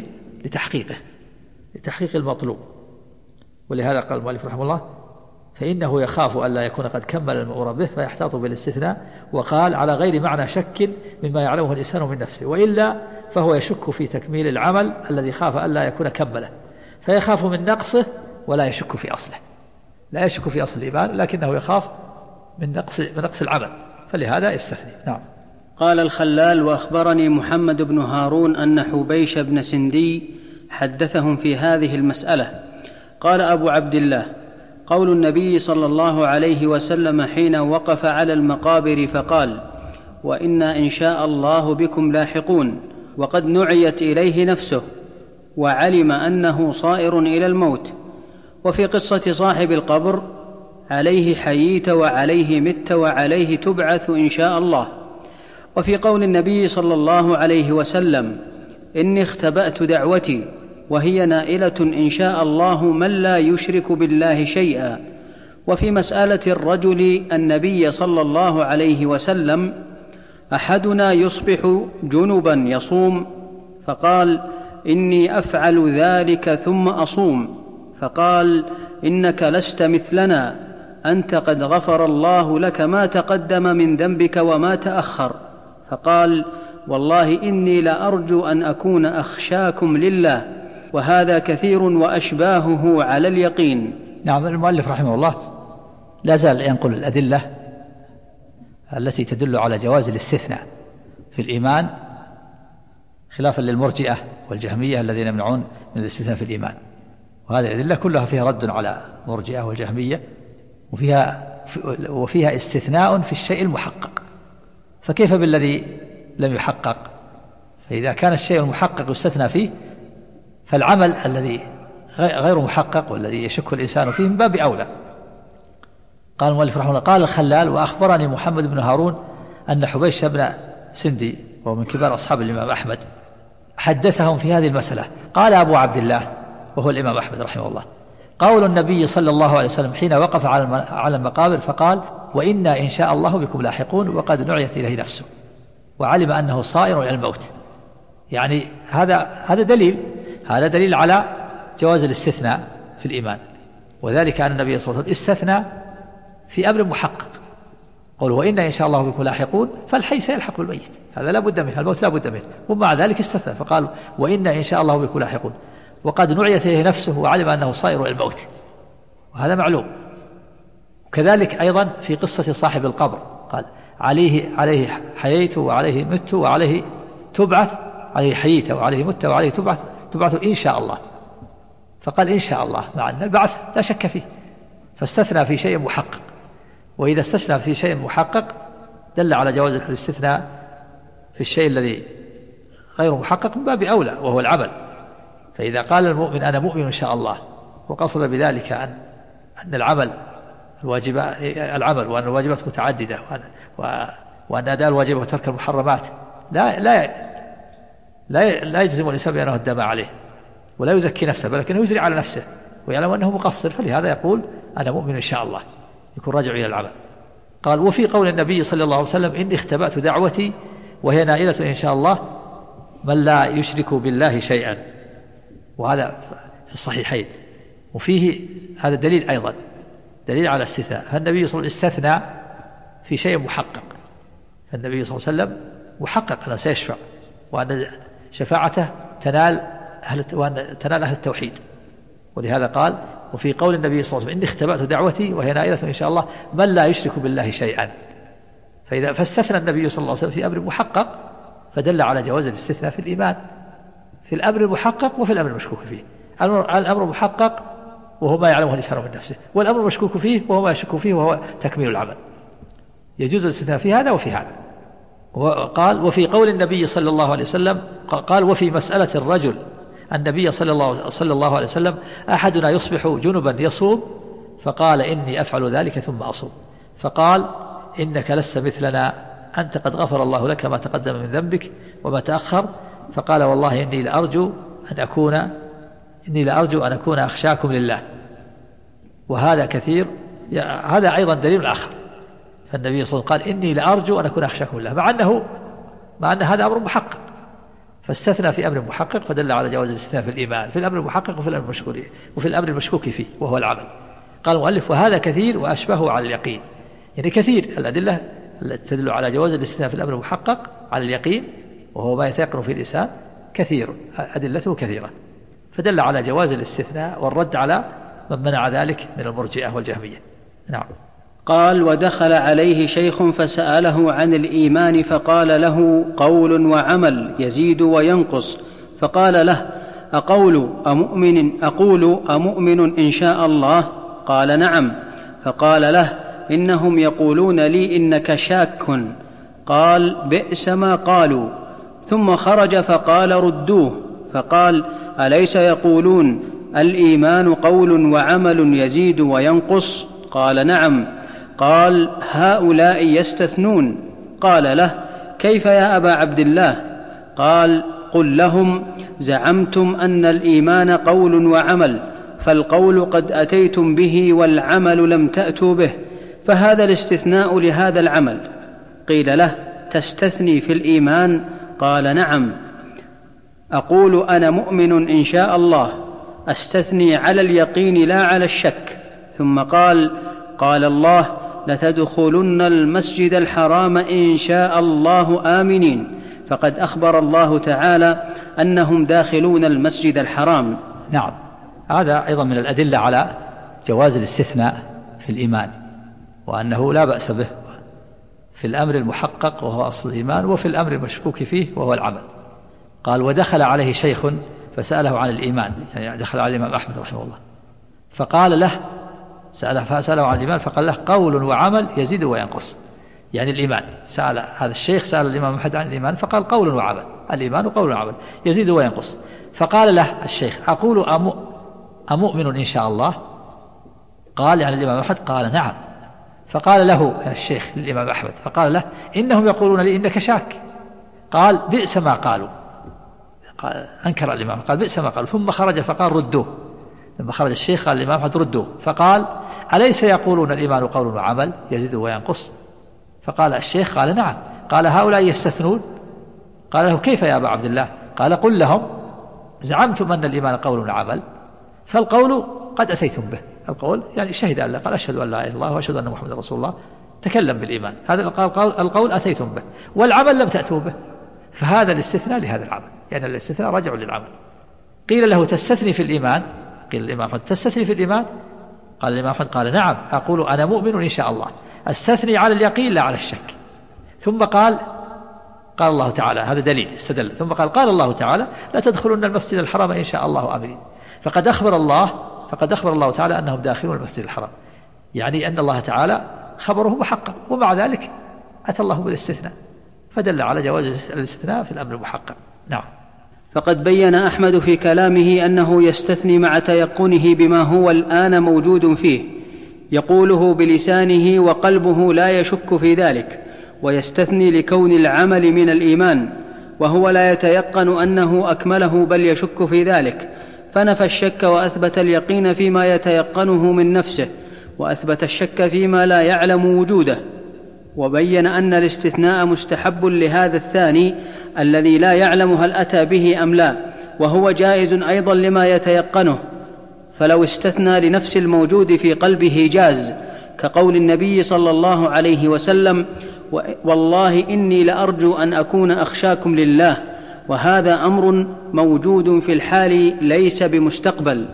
[SPEAKER 1] لتحقيق المطلوب، ولهذا قال المؤلف رحمه الله فإنه يخاف ألا يكون قد كمل المأمور به فيحتاط بالاستثناء، وقال على غير معنى شك مما يعلمه الإنسان من نفسه، وإلا فهو يشك في تكميل العمل الذي خاف ألا يكون كمله، فيخاف من نقصه ولا يشك في أصله، لا يشك في أصل الإيمان لكنه يخاف من نقص العمل، فلهذا يستثني. نعم.
[SPEAKER 2] قال الخلال وأخبرني محمد بن هارون أن حبيش بن سندي حدثهم في هذه المسألة. قال أبو عبد الله قول النبي صلى الله عليه وسلم حين وقف على المقابر فقال وإنا إن شاء الله بكم لاحقون، وقد نعيت إليه نفسه وعلم أنه صائر إلى الموت. وفي قصة صاحب القبر عليه حييت وعليه مت وعليه تبعث إن شاء الله. وفي قول النبي صلى الله عليه وسلم إني اختبأت دعوتي وهي نائلة إن شاء الله من لا يشرك بالله شيئا. وفي مسألة الرجل النبي صلى الله عليه وسلم أحدنا يصبح جنبا يصوم فقال إني أفعل ذلك ثم أصوم، فقال إنك لست مثلنا، أنت قد غفر الله لك ما تقدم من ذنبك وما تأخر. فقال والله إني لأرجو أن أكون أخشاكم لله. وهذا كثير وأشباهه على اليقين.
[SPEAKER 1] نعم. المؤلف رحمه الله لا زال ينقل الأدلة التي تدل على جواز الاستثناء في الإيمان، خلافا للمرجئة والجهمية الذين يمنعون من الاستثناء في الإيمان. وهذه الأدلة كلها فيها رد على المرجئة والجهمية، وفيها استثناء في الشيء المحقق، فكيف بالذي لم يحقق؟ فإذا كان الشيء المحقق يستثنى فيه، فالعمل الذي غير محقق والذي يشك الإنسان فيه من باب أولى. قال المؤلف رحمه الله: قال الخلال: وأخبرني محمد بن هارون أن حبيش بن سندي وهو من كبار أصحاب الإمام أحمد حدثهم في هذه المسألة. قال أبو عبد الله وهو الإمام أحمد رحمه الله: قول النبي صلى الله عليه وسلم حين وقف على المقابر فقال: وإنا إن شاء الله بكم لاحقون، وقد نعيت إليه نفسه وعلم أنه صائر إلى الموت. يعني هذا دليل على جواز الاستثناء في الإيمان، وذلك أن النبي صلى الله عليه وسلم استثنى في أمر محقق. قل وإنا إن شاء الله بكم لاحقون، فالحي سيلحق بالميت، هذا لا بد منه، الموت لا بد منه، ومع ذلك استثنى فقال: وإنا إن شاء الله بكم لاحقون وقد نعيت إليه نفسه وعلم أنه صائر إلى الموت، وهذا معلوم. وكذلك أيضا في قصة صاحب القبر قال: عليه حييت وعليه مت وعليه تبعث، عليه حييت وعليه مت وعليه تبعث إن شاء الله، فقال إن شاء الله، مع أن البعث لا شك فيه، فاستثنى في شيء محقق. وإذا استثنى في شيء محقق دل على جواز الاستثناء في الشيء الذي غير محقق من باب أولى، وهو العمل. فإذا قال المؤمن أنا مؤمن إن شاء الله، وقصد بذلك أن العمل وأن الواجبات متعددة، وأن أداء الواجب وترك المحرمات لا يجزم الإنسان بأنه الدم عليه، ولا يزكي نفسه، بل لكنه يزرع على نفسه ويعلم أنه مقصر، فلهذا يقول أنا مؤمن إن شاء الله، يكون راجع إلى العمل. قال: وفي قول النبي صلى الله عليه وسلم: إني اختبأت دعوتي وهي نائلة إن شاء الله من لا يشرك بالله شيئا، وهذا في الصحيحين. وفيه هذا دليل أيضا، دليل على الاستثناء. فالنبي صلى الله عليه وسلم استثنى في شيء محقق، فالنبي صلى الله عليه وسلم محقق أنه سيشفع، وأن شفاعته تنال أهل التوحيد. ولهذا قال: وفي قول النبي صلى الله عليه وسلم: إني اختبأت دعوتي وهي نائلة إن شاء الله من لا يشرك بالله شيئا. فاستثنى النبي صلى الله عليه وسلم في أمر محقق، فدل على جواز الاستثناء في الإيمان، في الأمر المحقق وفي الأمر المشكوك فيه. الأمر المحقق وهو ما يعلمه الإنسان من نفسه، والأمر المشكوك فيه وهو ما يشك فيه وهو تكميل العمل. يجوز الاستثناء في هذا وفي هذا. وقال: وفي قول النبي صلى الله عليه وسلم قال: وفي مسألة الرجل النبي صلى الله عليه وسلم: أحدنا يصبح جنبا يصوم، فقال: إني أفعل ذلك ثم أصوم، فقال: إنك لست مثلنا، أنت قد غفر الله لك ما تقدم من ذنبك وما تأخر. فقال: والله إني لأرجو أن أكون أخشاكم لله. وهذا كثير، هذا أيضا دليل آخر. فالنبي صلى الله عليه وسلم قال: إني لأرجو أن أكون أخشاكم لله، مع أن هذا أمر محقق، فاستثنى في أمر محقق، فدل على جواز الاستثناء في الإيمان، في الأمر المحقق وفي الأمر المشكوك فيه وهو العمل. قال المؤلف: وهذا كثير وأشبهه على اليقين. يعني كثير الأدلة التي تدل على جواز الاستثناء في الأمر المحقق على اليقين، وهو ما يتيقن فيه الإنسان، كثير، أدلته كثيرة، فدل على جواز الاستثناء والرد على من منع ذلك من المرجئة والجهمية. نعم.
[SPEAKER 2] قال: ودخل عليه شيخ فسأله عن الإيمان، فقال له: قول وعمل يزيد وينقص. فقال له: أقول أمؤمن إن شاء الله؟ قال: نعم. فقال له: إنهم يقولون لي إنك شاك. قال: بئس ما قالوا. ثم خرج فقال: ردوه. فقال: أليس يقولون الإيمان قول وعمل يزيد وينقص؟ قال: نعم. قال: هؤلاء يستثنون. قال له: كيف يا أبا عبد الله؟ قال: قل لهم: زعمتم أن الإيمان قول وعمل، فالقول قد أتيتم به والعمل لم تأتوا به، فهذا الاستثناء لهذا العمل. قيل له: تستثني في الإيمان؟ قال: نعم. أقول أنا مؤمن إن شاء الله، أستثني على اليقين لا على الشك. ثم قال الله: لتدخلن المسجد الحرام إن شاء الله آمنين، فقد أخبر الله تعالى أنهم داخلون المسجد الحرام.
[SPEAKER 1] نعم، هذا أيضا من الأدلة على جواز الاستثناء في الإيمان، وأنه لا بأس به في الأمر المحقق وهو أصل الإيمان، وفي الأمر المشكوك فيه وهو العمل. قال: ودخل عليه شيخ فسأله عن الإيمان، يعني دخل على الإمام أحمد رحمه الله فقال له، فسأله عن الإيمان فقال له: قول وعمل يزيد وينقص. يعني الإيمان، سأل هذا الشيخ سأل الإمام أحمد عن الإيمان فقال: قول وعمل، الإيمان قول وعمل يزيد وينقص. فقال له الشيخ: أقول أمؤمن إن شاء الله؟ قال يعني الإمام أحمد قال: نعم. فقال له الشيخ للإمام أحمد فقال له: إنهم يقولون لي إنك شاك. قال: بئس ما قالوا. قال أنكر الإمام، قال: بئس ما قالوا. ثم خرج فقال: ردوه. لما خرج الشيخ قال الإمام أحمد: ردوه. فقال: أليس يقولون الإيمان قول وعمل يزيد وينقص؟ فقال الشيخ: قال: نعم. قال: هؤلاء يستثنون؟ قال له: كيف يا أبا عبد الله؟ قال: قل لهم: زعمتم أن الإيمان قول وعمل، فالقول قد أتيتم به. القول يعني شهد أن لا، قال: أشهد أن لا إله إلا الله وأشهد أن محمد رسول الله، تكلم بالإيمان، هذا القول أتيتم به، والعمل لم تأتوا به، فهذا الاستثناء لهذا العمل، يعني الاستثناء رجع للعمل. قيل له: تستثني في الإيمان؟ قيل الإمام أحمد: تستثني في الإيمان؟ قال الإمام أحمد: قال: نعم، أقول أنا مؤمن إن شاء الله، أستثني على اليقين لا على الشك. ثم قال الله تعالى، هذا دليل استدل. ثم قال الله تعالى: لا تدخلن المسجد الحرام إن شاء الله آمنين. فقد أخبر الله تعالى أنهم داخلون المسجد الحرام، يعني أن الله تعالى خبره محقق، ومع ذلك أتى الله بالاستثناء، فدل على جواز الاستثناء في الأمر المحقق. نعم.
[SPEAKER 2] فقد بين أحمد في كلامه أنه يستثني مع تيقنه بما هو الآن موجود فيه، يقوله بلسانه وقلبه لا يشك في ذلك، ويستثني لكون العمل من الإيمان، وهو لا يتيقن أنه أكمله بل يشك في ذلك، فنفى الشك وأثبت اليقين فيما يتيقنه من نفسه، وأثبت الشك فيما لا يعلم وجوده. وبين أن الاستثناء مستحب لهذا الثاني الذي لا يعلم هل أتى به أم لا، وهو جائز أيضا لما يتيقنه، فلو استثنى لنفس الموجود في قلبه جاز، كقول النبي صلى الله عليه وسلم: والله إني لأرجو أن أكون أخشاكم لله، وهذا أمر موجود في الحال ليس بمستقبل.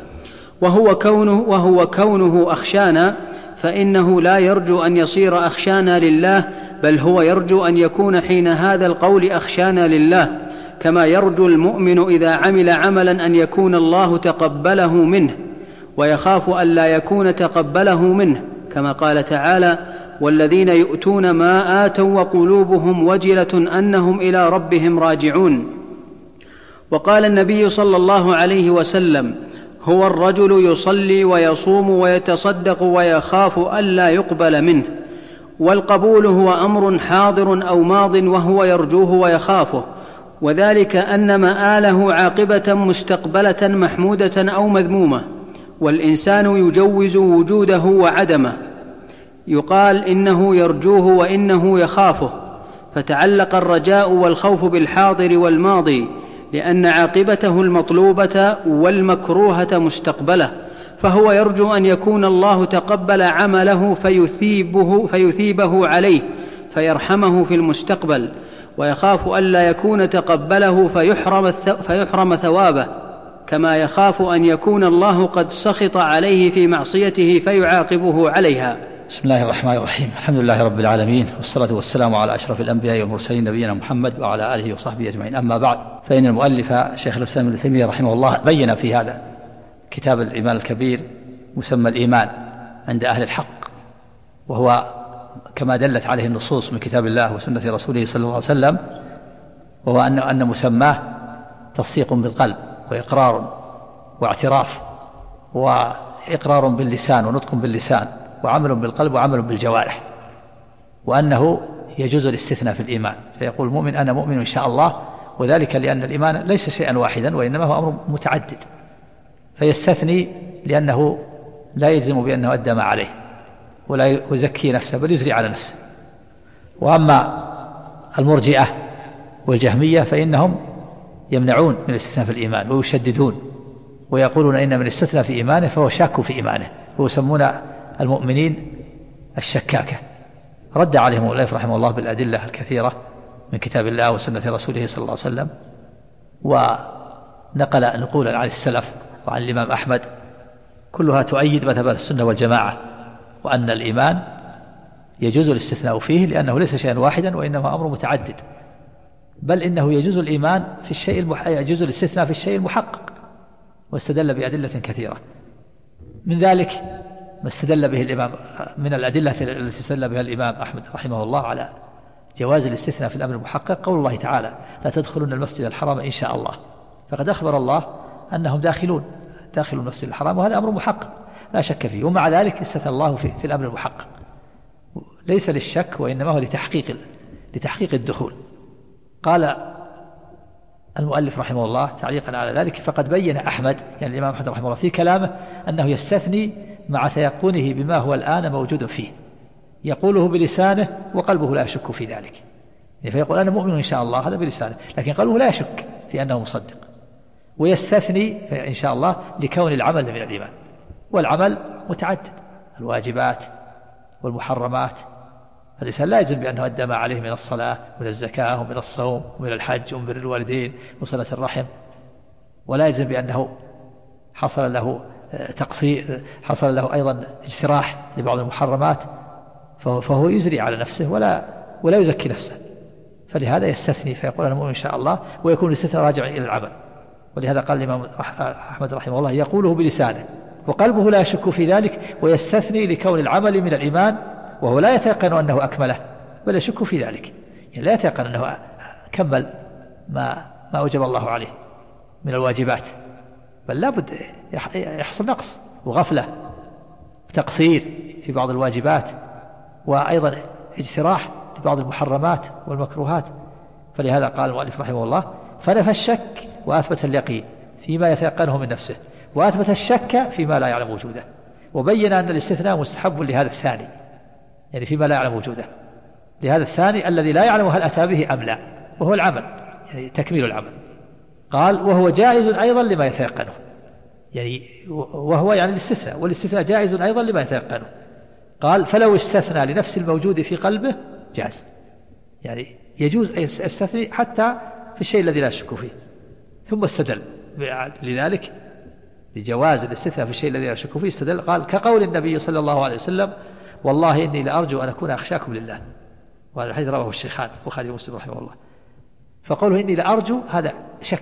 [SPEAKER 2] وهو كونه أخشانا، فإنه لا يرجو أن يصير أخشانا لله، بل هو يرجو أن يكون حين هذا القول أخشانا لله، كما يرجو المؤمن إذا عمل عملا أن يكون الله تقبله منه، ويخاف أن لا يكون تقبله منه، كما قال تعالى: والذين يؤتون ما آتوا وقلوبهم وجلة أنهم إلى ربهم راجعون. وقال النبي صلى الله عليه وسلم: هو الرجل يصلي ويصوم ويتصدق ويخاف ألا يقبل منه. والقبول هو أمر حاضر أو ماض وهو يرجوه ويخافه، وذلك أن مآله عاقبة مستقبلة محمودة أو مذمومة، والإنسان يجوز وجوده وعدمه، يقال إنه يرجوه وإنه يخافه، فتعلق الرجاء والخوف بالحاضر والماضي، لأن عاقبته المطلوبة والمكروهة مستقبلة، فهو يرجو أن يكون الله تقبل عمله فيثيبه عليه فيرحمه في المستقبل، ويخاف ألا يكون تقبله فيحرم ثوابه، كما يخاف أن يكون الله قد سخط عليه في معصيته فيعاقبه عليها.
[SPEAKER 1] بسم الله الرحمن الرحيم. الحمد لله رب العالمين، والصلاة والسلام على أشرف الأنبياء والمرسلين نبينا محمد وعلى آله وصحبه أجمعين. أما بعد، فإن المؤلف شيخ الإسلام ابن تيمية رحمه الله بين في هذا كتاب الإيمان الكبير مسمى الإيمان عند أهل الحق، وهو كما دلت عليه النصوص من كتاب الله وسنة رسوله صلى الله عليه وسلم، وهو أن مسماه تصديق بالقلب وإقرار واعتراف، وإقرار باللسان ونطق باللسان، وعمل بالقلب وعمل بالجوارح، وأنه يجوز الاستثناء في الإيمان، فيقول المؤمن: أنا مؤمن إن شاء الله، وذلك لأن الإيمان ليس شيئا واحدا، وإنما هو أمر متعدد، فيستثني لأنه لا يجزم بأنه أدى ما عليه ولا يزكي نفسه بل يزري على نفسه. وأما المرجئة والجهمية فإنهم يمنعون من الاستثناء في الإيمان ويشددون، ويقولون إن من استثناء في إيمانه فهو شاك في إيمانه، ويسمون المؤمنين الشكاكة. رد عليهم الألف رحمه الله بالأدلة الكثيرة من كتاب الله وسنة رسوله صلى الله عليه وسلم، ونقل نقولا عن السلف وعن الإمام أحمد كلها تؤيد مذهب السنة والجماعة، وأن الإيمان يجوز الاستثناء فيه لأنه ليس شيئا واحدا وإنما أمر متعدد، بل إنه يجوز الإيمان في الشيء يجوز الاستثناء في الشيء المحقق، واستدل بأدلة كثيرة. من ذلك ما استدل به الإمام من الأدلة التي استدل بها الإمام أحمد رحمه الله على جواز الاستثناء في الأمر المحقق قول الله تعالى: لا تدخلون المسجد الحرام إن شاء الله، فقد أخبر الله أنهم داخلوا المسجد الحرام، وهذا أمر محقق لا شك فيه. ومع ذلك استثنى الله في الأمر المحقق، ليس للشك وإنما هو لتحقيق الدخول. قال المؤلف رحمه الله تعليقا على ذلك: فقد بين أحمد، يعني الإمام أحمد رحمه الله، في كلامه أنه يستثني مع تيقنه بما هو الآن موجود فيه، يقوله بلسانه وقلبه لا يشك في ذلك، يعني فيقول أنا مؤمن إن شاء الله، هذا بلسانه، لكن قلبه لا يشك في أنه مصدق. ويستثني إن شاء الله لكون العمل من الإيمان، والعمل متعدد، الواجبات والمحرمات، فالإنسان لا يجزم بأنه أدى ما عليه من الصلاة ومن الزكاة ومن الصوم ومن الحج ومن بر الوالدين وصلة الرحم، ولا يجزم بأنه حصل له تقصير، حصل له أيضا اجتراح لبعض المحرمات، فهو يزري على نفسه ولا يزكي نفسه، فلهذا يستثني فيقول أنا مؤمن إن شاء الله، ويكون الاستثناء راجعا إلى العمل. ولهذا قال الإمام أحمد رحمه الله: يقوله بلسانه وقلبه لا يشك في ذلك، ويستثني لكون العمل من الإيمان، وهو لا يتيقن أنه أكمله بل يشك في ذلك، يعني لا يتيقن أنه كمل ما أوجب الله عليه من الواجبات، بل لا بد يحصل نقص وغفلة وتقصير في بعض الواجبات، وأيضا اجتراح في بعض المحرمات والمكروهات. فلهذا قال المؤلف رحمه الله: فنفى الشك وأثبت اليقين فيما يتيقنه من نفسه، وأثبت الشك فيما لا يعلم وجوده، وبين أن الاستثناء مستحب لهذا الثاني، يعني فيما لا يعلم وجوده، لهذا الثاني الذي لا يعلم هل أتى به أم لا، وهو العمل، يعني تكميل العمل. قال: وهو جائز أيضا لما يتيقنه، يعني وهو يعني الاستثناء، والاستثناء جائز أيضا لما يتيقنه. قال: فلو استثنى لنفس الموجود في قلبه جاز، يعني يجوز أن يستثني حتى في الشيء الذي لا يشك فيه. ثم استدل لذلك لجواز الاستثناء في الشيء الذي لا يشك فيه، استدل قال: كقول النبي صلى الله عليه وسلم: والله إني لأرجو أن أكون أخشاكم لله، وهذا الحديث رواه الشيخان البخاري ومسلم رحمه الله. فقوله إني لأرجو هذا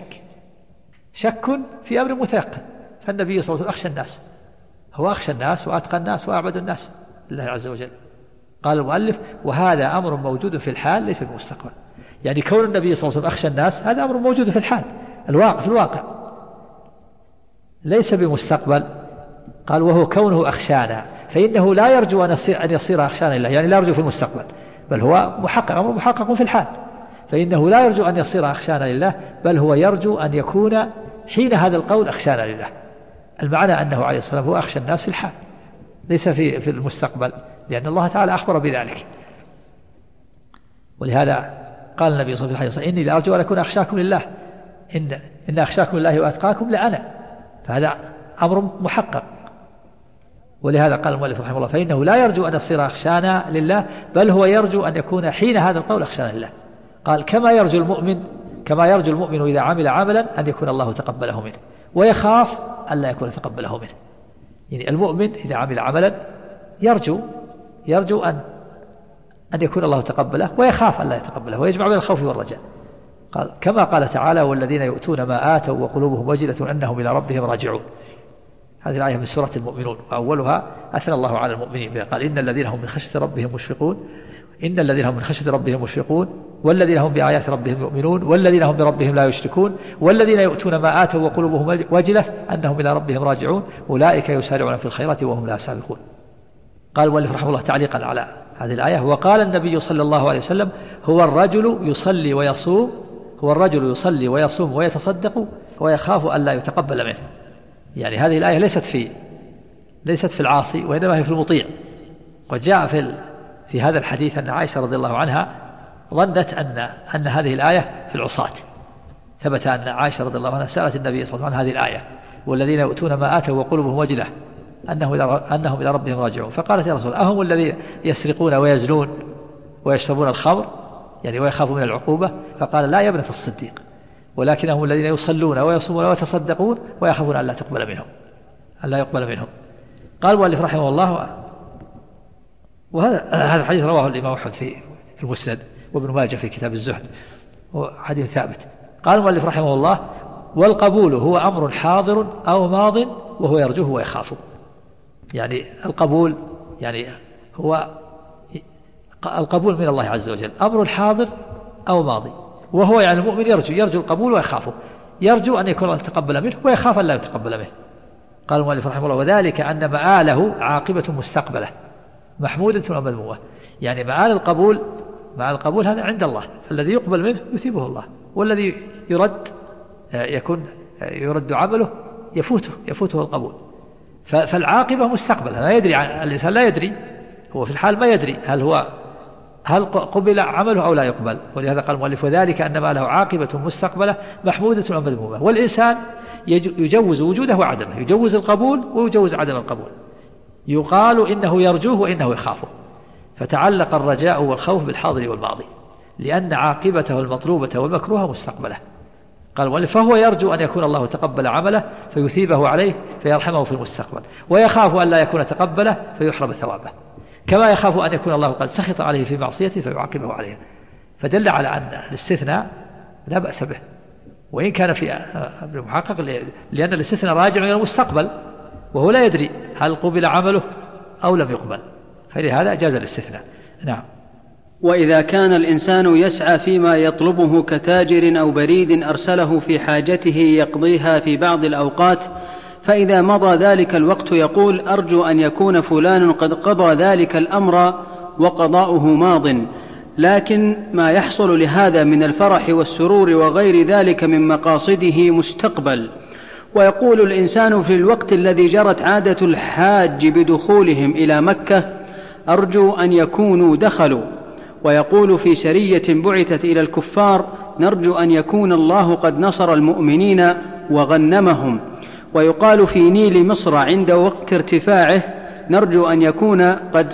[SPEAKER 1] شك في أمر متيقن، فالنبي صلى الله عليه وسلم أخشى الناس، هو أخشى الناس وأتقى الناس وأعبد الناس لله عز وجل. قال المؤلف: وهذا أمر موجود في الحال ليس في المستقبل، يعني كون النبي صلى الله عليه وسلم أخشى الناس هذا أمر موجود في الحال، في الواقع ليس بمستقبل. قال: وهو كونه أخشانا، فإنه لا يرجو أن يصير أخشانا لله، يعني لا يرجو في المستقبل، بل هو أمر محقق في الحال، فإنه لا يرجو أن يصير أخشانا لله، بل هو يرجو أن يكون حين هذا القول أخشانا لله. المعنى أنه عليه الصلاة والسلام هو أخشى الناس في الحال ليس في المستقبل، لأن الله تعالى أخبر بذلك. ولهذا قال النبي صلى الله عليه وسلم: إني لأرجو أن أكون أخشاكم لله، إن أخشاكم لله وأتقاكم لأنا، فهذا أمر محقق. ولهذا قال المؤلف رحمه الله: فإنه لا يرجو أن يصير أخشانا لله، بل هو يرجو أن يكون حين هذا القول أخشانا لله. قال: كما يرجو المؤمن إذا عمل عملا أن يكون الله تقبله منه، ويخاف أن لا يكون تقبله منه. يعني المؤمن إذا عمل عملا يرجو أن يكون الله تقبله، ويخاف أن لا يتقبله، ويجمع بين الخوف والرجاء. قال: كما قال تعالى: والذين يؤتون ما آتوا وقلوبهم وجلة أنهم إلى ربهم راجعون. هذه الآية من سورة المؤمنون، وأولها أثنى الله على المؤمنين، قال: إن الذين هم من خشية ربهم مشفقون، والذين هم بآيات ربهم يؤمنون، والذين هم بربهم لا يشركون، والذين يؤتون ما آتوا وقلوبهم وجلة أنهم إلى ربهم راجعون، أولئك يسارعون في الخيرات وهم لا سابقون. قال المؤلف رحمه الله تعليقا على هذه الآية: وقال النبي صلى الله عليه وسلم: هو الرجل يصلي ويصوم ويتصدق ويخاف أن لا يتقبل منه. يعني هذه الآية ليست في العاصي، وإنما هي في المطيع. وجاء في هذا الحديث أن عائشة رضي الله عنها ظنت أن هذه الآية في العصاة. ثبت أن عائشة رضي الله عنها سألت النبي صلى الله عليه وسلم عن هذه الآية: والذين يؤتون ما آتوا وقلوبهم وجلة أنهم إلى ربهم راجعون. فقالت: يا رسول الله، أهم الذين يسرقون ويزنون ويشربون الخمر؟ يعني ويخاف من العقوبة، فقال لا يا ابنة الصديق، ولكنهم الذين يصلون ويصومون ويتصدقون ويخافون أن لا تقبل منهم، أن لا يقبل منهم. قال المؤلف رحمه الله، وهذا الحديث رواه الإمام أحمد في المسند وابن ماجه في كتاب الزهد، وحديث ثابت. قال المؤلف رحمه الله: والقبول هو أمر حاضر أو ماض وهو يرجوه ويخافه. يعني القبول يعني هو القبول من الله عز وجل أمر حاضر أو ماضي، وهو يعني المؤمن يرجو القبول ويخافه، يرجو أن يكون الله تقبل منه ويخاف أن لا يتقبل منه. قال المؤلف رحمه الله: وذلك أن مآله عاقبة مستقبلة محمودة ومذمومة. يعني مآل القبول هذا عند الله، فالذي يقبل منه يثيبه الله، والذي يرد عمله يفوته القبول. فالعاقبة مستقبلة، لا يدري الإنسان، لا يدري هو في الحال، ما يدري هل قبل عمله أو لا يقبل. ولهذا قال المؤلف: وذلك أن ما له عاقبة مستقبلة محمودة ومذمومة. والإنسان يجوز وجوده وعدمه، يجوز القبول ويجوز عدم القبول، يقال إنه يرجوه وإنه يخافه. فتعلق الرجاء والخوف بالحاضر والماضي، لأن عاقبته المطلوبة والمكروهة مستقبلة. قال المؤلف: فهو يرجو أن يكون الله تقبل عمله فيثيبه عليه فيرحمه في المستقبل، ويخاف أن لا يكون تقبله فيحرم ثوابه، كما يخاف أن يكون الله قد سخط عليه في معصيته فيعاقبه عليها. فدل على أن الاستثناء لا بأس به، وإن كان في ابن المحقق، لأن الاستثناء راجع إلى المستقبل وهو لا يدري هل قبل عمله أو لم يقبل، فلهذا جاز الاستثناء. نعم.
[SPEAKER 2] وإذا كان الإنسان يسعى فيما يطلبه كتاجر أو بريد أرسله في حاجته يقضيها في بعض الأوقات، فإذا مضى ذلك الوقت يقول: أرجو أن يكون فلان قد قضى ذلك الأمر وقضاؤه ماض، لكن ما يحصل لهذا من الفرح والسرور وغير ذلك من مقاصده مستقبل. ويقول الإنسان في الوقت الذي جرت عادة الحاج بدخولهم إلى مكة: أرجو أن يكونوا دخلوا. ويقول في سرية بعثت إلى الكفار: نرجو أن يكون الله قد نصر المؤمنين وغنمهم. ويقال في نيل مصر عند وقت ارتفاعه: نرجو أن يكون قد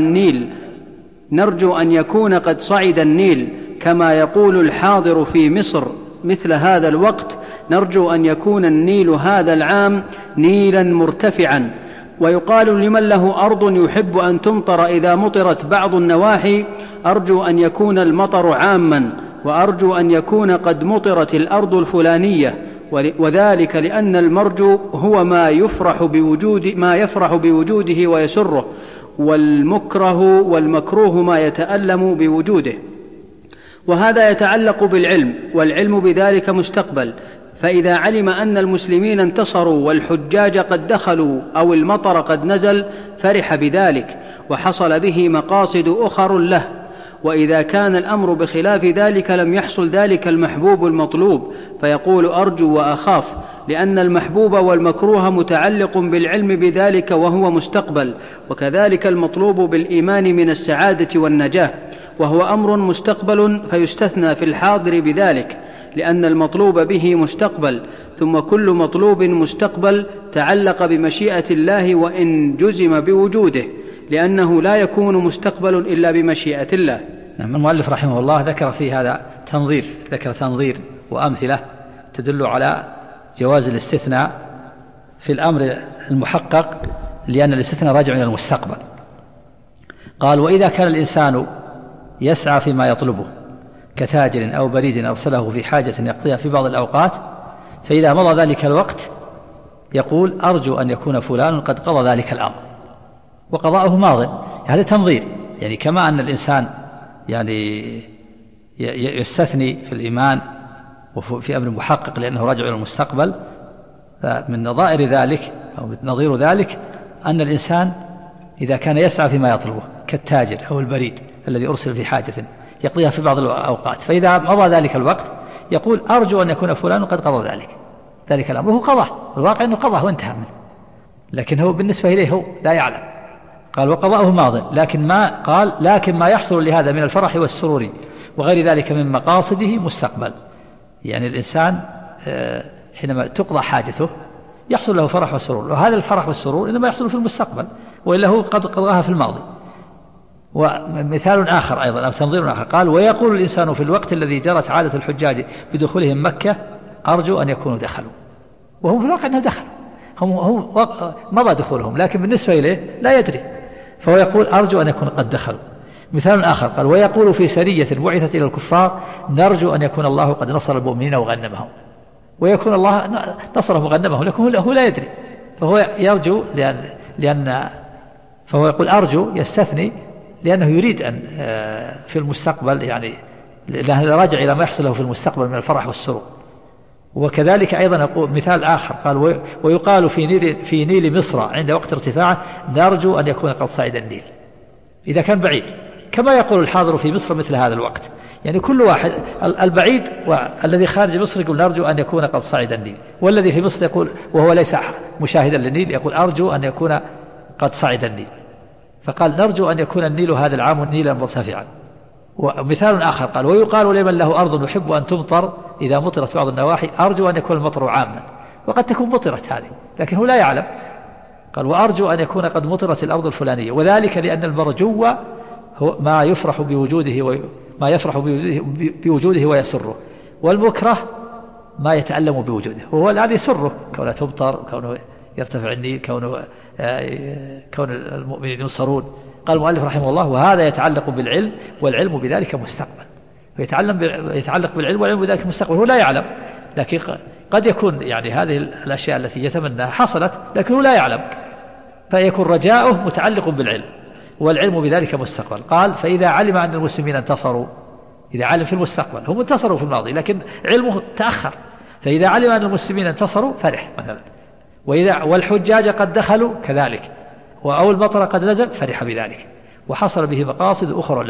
[SPEAKER 2] صعد النيل، كما يقول الحاضر في مصر مثل هذا الوقت: نرجو أن يكون النيل هذا العام نيلا مرتفعا. ويقال لمن له أرض يحب أن تمطر إذا مطرت بعض النواحي: أرجو أن يكون المطر عاما، وأرجو أن يكون قد مطرت الأرض الفلانية. وذلك لأن المرجو هو ما يفرح بوجوده ويسره، والمكروه ما يتألم بوجوده. وهذا يتعلق بالعلم، والعلم بذلك مستقبل. فإذا علم أن المسلمين انتصروا والحجاج قد دخلوا أو المطر قد نزل فرح بذلك، وحصل به مقاصد أخر له. وإذا كان الأمر بخلاف ذلك لم يحصل ذلك المحبوب المطلوب، فيقول: أرجو وأخاف، لأن المحبوب والمكروه متعلق بالعلم بذلك وهو مستقبل. وكذلك المطلوب بالإيمان من السعادة والنجاة، وهو أمر مستقبل، فيستثنى في الحاضر بذلك، لأن المطلوب به مستقبل. ثم كل مطلوب مستقبل تعلق بمشيئة الله وإن جزم بوجوده، لأنه لا يكون مستقبل إلا بمشيئة الله.
[SPEAKER 1] نعم. المؤلف رحمه الله ذكر في هذا تنظير وأمثلة تدل على جواز الاستثناء في الأمر المحقق، لأن الاستثناء راجع إلى المستقبل. قال: وإذا كان الإنسان يسعى فيما يطلبه كتاجر أو بريد أرسله في حاجة يقضيها في بعض الأوقات، فإذا مضى ذلك الوقت يقول: أرجو أن يكون فلان قد قضى ذلك الأمر وقضاؤه ماض. هذا تنظير، يعني كما أن الإنسان يعني يستثني في الإيمان وفي أمر محقق لأنه راجع إلى المستقبل، من نظائر ذلك أو نظير ذلك أن الإنسان إذا كان يسعى فيما يطلبه كالتاجر أو البريد الذي أرسل في حاجة يقضيها في بعض الأوقات، فإذا مضى ذلك الوقت يقول: أرجو أن يكون فلان قد قضى ذلك الأمر. هو قضاه، الواقع أنه قضاه وانتهى منه، لكن هو بالنسبة إليه هو لا يعلم. قال: وقضاؤه ماض، لكن ما يحصل لهذا من الفرح والسرور وغير ذلك من مقاصده مستقبل. يعني الإنسان حينما تقضى حاجته يحصل له فرح والسرور، وهذا الفرح والسرور إنما يحصل في المستقبل، وإلا هو قد قضاها في الماضي. ومثال آخر أيضا أو تنظير آخر قال ويقول الإنسان في الوقت الذي جرت عادة الحجاج بدخولهم مكة أرجو أن يكونوا دخلوا، وهم في الواقع أنهم دخلوا، هم مضى دخولهم لكن بالنسبة إليه لا يدري، فهو يقول أرجو أن يكون قد دخلوا. مثال آخر قال ويقول في سرية بعثت إلى الكفار نرجو أن يكون الله قد نصر المؤمنين وغنمهم، ويكون الله نصرهم وغنمهم لكن هو لا يدري، فهو يرجو فهو يقول أرجو يستثني لأنه يريد أن في المستقبل يعني لأنه راجع إلى ما يحصل له في المستقبل من الفرح والسرور. وكذلك أيضا يقول مثال آخر قال ويقال في نيل مصر عند وقت ارتفاعه نرجو أن يكون قد صعد النيل إذا كان بعيد، كما يقول الحاضر في مصر مثل هذا الوقت، يعني كل واحد البعيد والذي خارج مصر يقول نرجو أن يكون قد صعد النيل، والذي في مصر يقول وهو ليس مشاهدا للنيل يقول أرجو أن يكون قد صعد النيل، فقال نرجو أن يكون النيل هذا العام نيلا مرتفعا. ومثال آخر قال ويقال لمن له أرض يحب أن تمطر إذا مطرت بعض النواحي أرجو أن يكون المطر عاما، وقد تكون مطرت هذه لكن هو لا يعلم، قال وأرجو أن يكون قد مطرت الأرض الفلانية، وذلك لأن المرجو هو ما يفرح بوجوده ويسره، والمكره ما يتألم بوجوده، وهو الذي يسره كونه تمطر، كونه يرتفع النيل، كون المؤمنين ينصرون. قال المؤلف رحمه الله وهذا يتعلق بالعلم والعلم بذلك مستقبل، يتعلق بالعلم والعلم بذلك مستقبل، هو لا يعلم لكن قد يكون يعني هذه الأشياء التي يتمناها حصلت لكنه لا يعلم، فيكون رجاؤه متعلق بالعلم والعلم بذلك مستقبل. قال فإذا علم أن المسلمين انتصروا، إذا علم في المستقبل هم انتصروا في الماضي لكن علمه تأخر، فإذا علم أن المسلمين انتصروا فرح مثلا، والحجاج قد دخلوا كذلك، أو المطر قد نزل فرح بذلك، وحصل به مقاصد أخرى له،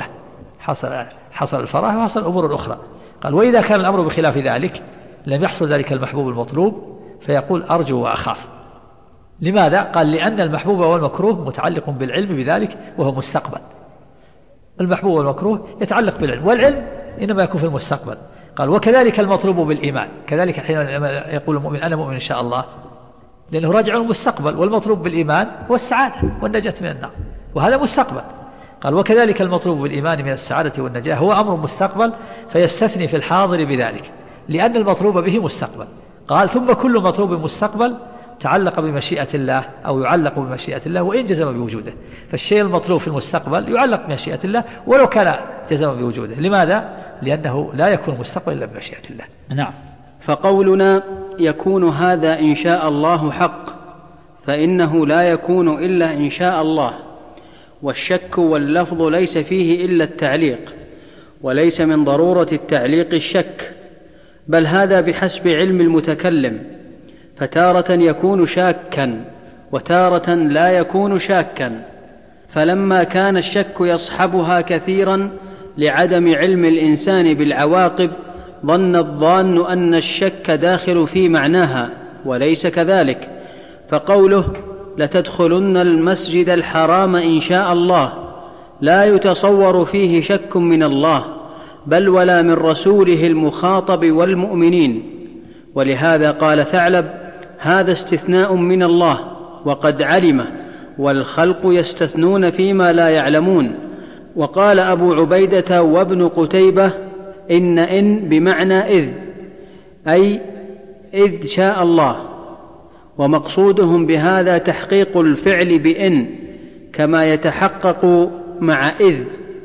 [SPEAKER 1] حصل الفرح وحصل الأمور الأخرى. قال وإذا كان الأمر بخلاف ذلك لم يحصل ذلك المحبوب المطلوب فيقول أرجو وأخاف. لماذا؟ قال لأن المحبوب والمكروه متعلق بالعلم بذلك وهو مستقبل، المحبوب والمكروه يتعلق بالعلم، والعلم إنما يكون في المستقبل. قال وكذلك المطلوب بالإيمان، كذلك حين يقول المؤمن أنا مؤمن إن شاء الله لأنه راجع المستقبل، والمطلوب بالإيمان هو السعادة والنجاة من النار، وهذا مستقبل. قال وكذلك المطلوب بالإيمان من السعادة والنجاة هو أمر مستقبل فيستثني في الحاضر بذلك لأن المطلوب به مستقبل. قال ثم كل مطلوب مستقبل تعلق بمشيئة الله أو يعلق بمشيئة الله وإن جزم بوجوده، فالشيء المطلوب في المستقبل يعلق بمشيئة الله ولو كان جزم بوجوده. لماذا؟ لأنه لا يكون مستقبل إلا بمشيئة الله. نعم.
[SPEAKER 2] فقولنا يكون هذا إن شاء الله حق، فإنه لا يكون إلا إن شاء الله، والشك واللفظ ليس فيه إلا التعليق، وليس من ضرورة التعليق الشك، بل هذا بحسب علم المتكلم، فتارة يكون شاكا وتارة لا يكون شاكا، فلما كان الشك يصحبها كثيرا لعدم علم الإنسان بالعواقب ظن الظان أن الشك داخل في معناها، وليس كذلك، فقوله لتدخلن المسجد الحرام إن شاء الله لا يتصور فيه شك من الله بل ولا من رسوله المخاطب والمؤمنين. ولهذا قال ثعلب هذا استثناء من الله وقد علمه، والخلق يستثنون فيما لا يعلمون. وقال أبو عبيدة وابن قتيبة إن بمعنى إذ، أي إذ شاء الله، ومقصودهم بهذا تحقيق الفعل بإن كما يتحقق مع إذ،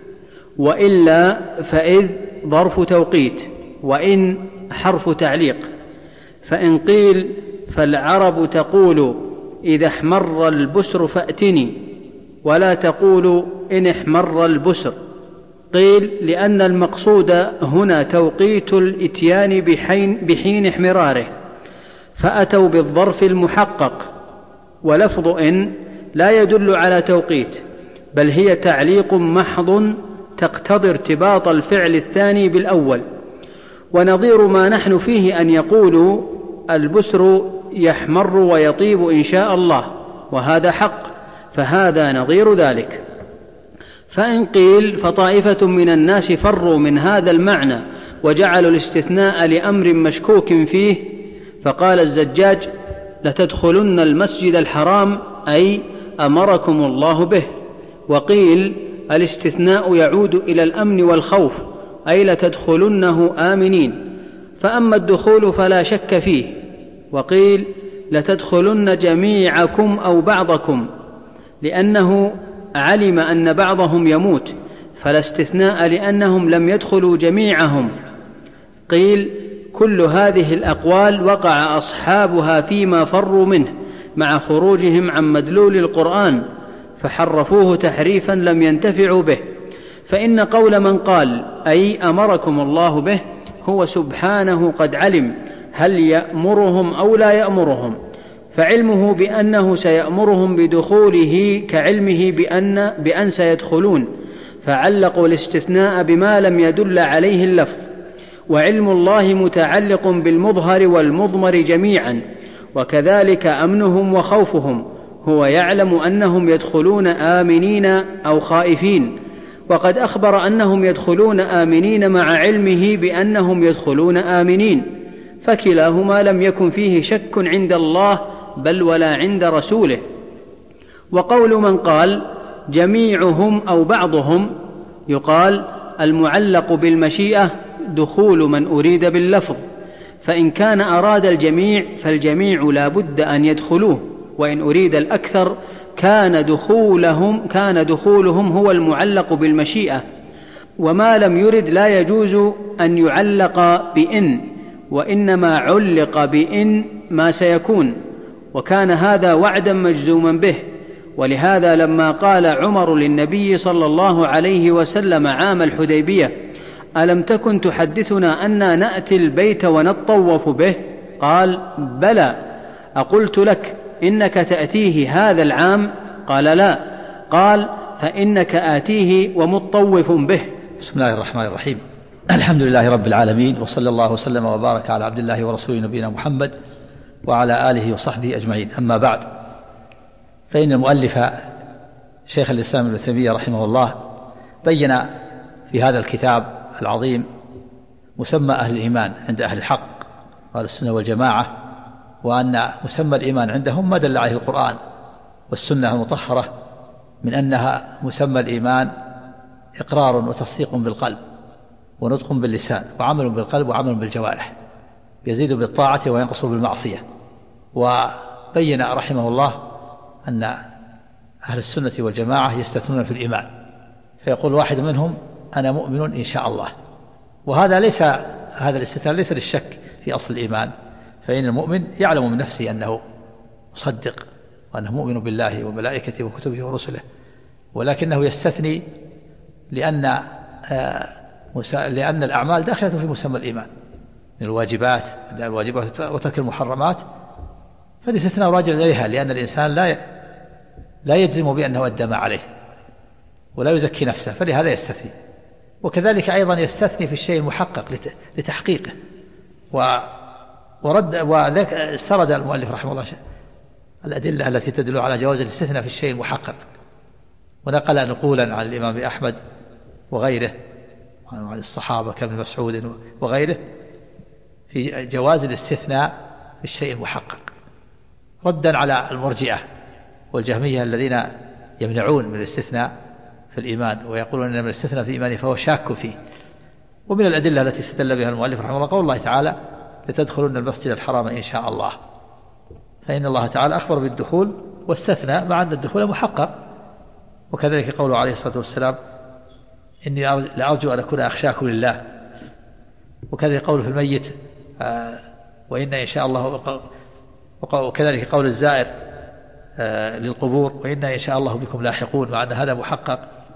[SPEAKER 2] وإلا فإذ ظرف توقيت وإن حرف تعليق. فإن قيل فالعرب تقول إذا احمر البسر فأتني، ولا تقول إن احمر البسر. قيل لأن المقصود هنا توقيت الإتيان بحين احمراره، فأتوا بالظرف المحقق، ولفظ إن لا يدل على توقيت بل هي تعليق محض تقتضي ارتباط الفعل الثاني بالأول. ونظير ما نحن فيه أن يقولوا البسر يحمر ويطيب إن شاء الله، وهذا حق، فهذا نظير ذلك. فإن قيل فطائفة من الناس فروا من هذا المعنى وجعلوا الاستثناء لأمر مشكوك فيه، فقال الزجاج لتدخلن المسجد الحرام أي أمركم الله به. وقيل الاستثناء يعود إلى الأمن والخوف، أي لتدخلنه آمنين، فأما الدخول فلا شك فيه. وقيل لتدخلن جميعكم أو بعضكم، لأنه علم أن بعضهم يموت، فلا استثناء لأنهم لم يدخلوا جميعهم. قيل كل هذه الأقوال وقع أصحابها فيما فروا منه مع خروجهم عن مدلول القرآن، فحرفوه تحريفا لم ينتفعوا به. فإن قول من قال أي أمركم الله به هو سبحانه قد علم هل يأمرهم أو لا يأمرهم، فعلمه بأنه سيأمرهم بدخوله كعلمه بأن سيدخلون، فعلقوا الاستثناء بما لم يدل عليه اللفظ. وعلم الله متعلق بالمظهر والمضمر جميعا، وكذلك أمنهم وخوفهم، هو يعلم أنهم يدخلون آمنين أو خائفين، وقد أخبر أنهم يدخلون آمنين مع علمه بأنهم يدخلون آمنين، فكلاهما لم يكن فيه شك عند الله بل ولا عند رسوله. وقول من قال جميعهم أو بعضهم، يقال المعلق بالمشيئة دخول من أريد باللفظ، فإن كان أراد الجميع فالجميع لا بد أن يدخلوه، وإن أريد الأكثر كان دخولهم هو المعلق بالمشيئة. وما لم يرد لا يجوز أن يعلق بإن، وإنما علق بإن ما سيكون، وكان هذا وعدا مجزوما به. ولهذا لما قال عمر للنبي صلى الله عليه وسلم عام الحديبية ألم تكن تحدثنا أننا نأتي البيت ونطوف به؟ قال بلى، أقلت لك إنك تأتيه هذا العام؟ قال لا. قال فإنك آتيه ومطوف به.
[SPEAKER 1] بسم الله الرحمن الرحيم. الحمد لله رب العالمين، وصلى الله وسلم وبارك على عبد الله ورسوله نبينا محمد وعلى آله وصحبه أجمعين. أما بعد، فإن المؤلف شيخ الإسلام ابن تيمية رحمه الله بين في هذا الكتاب العظيم مسمى أهل الإيمان عند أهل الحق وأهل السنة والجماعة، وأن مسمى الإيمان عندهم ما دل عليه القرآن والسنة المطهرة من أنها مسمى الإيمان إقرار وتصديق بالقلب ونطق باللسان وعمل بالقلب وعمل بالجوارح، يزيد بالطاعة وينقص بالمعصية. وبين رحمه الله أن أهل السنة والجماعة يستثنون في الإيمان، فيقول واحد منهم أنا مؤمن إن شاء الله، وهذا هذا الاستثناء ليس للشك في أصل الإيمان، فإن المؤمن يعلم من نفسه أنه مصدق وأنه مؤمن بالله وملائكته وكتبه ورسله، ولكنه يستثني لأن الأعمال داخلة في مسمى الإيمان من الواجبات وترك المحرمات، فالاستثناء راجع إليها، لأن الإنسان لا يجزم بأنه أدى ما عليه ولا يزكي نفسه، فلهذا يستثني. وكذلك أيضا يستثني في الشيء المحقق لتحقيقه. وذلك استرد المؤلف رحمه الله الأدلة التي تدل على جواز الاستثناء في الشيء المحقق، ونقل نقولا عن الإمام أحمد وغيره وعن الصحابة كابن مسعود وغيره في جواز الاستثناء في الشيء المحقق، ردا على المرجئة والجهمية الذين يمنعون من الاستثناء في الإيمان ويقولون أن من الاستثناء في الإيمان فهو شاك فيه. ومن الأدلة التي استدل بها المؤلف رحمه الله قول الله تعالى لتدخلن المسجد الحرام إن شاء الله، فإن الله تعالى أخبر بالدخول واستثنى مع أن الدخول محقق. وكذلك قوله عليه الصلاة والسلام إني لأرجو أن أكون أخشاكم لله. وكذلك قوله في الميت وإن إن شاء الله، وكذلك قول الزائر للقبور وإن إن شاء الله بكم لاحقون، مع أن هذا محقق.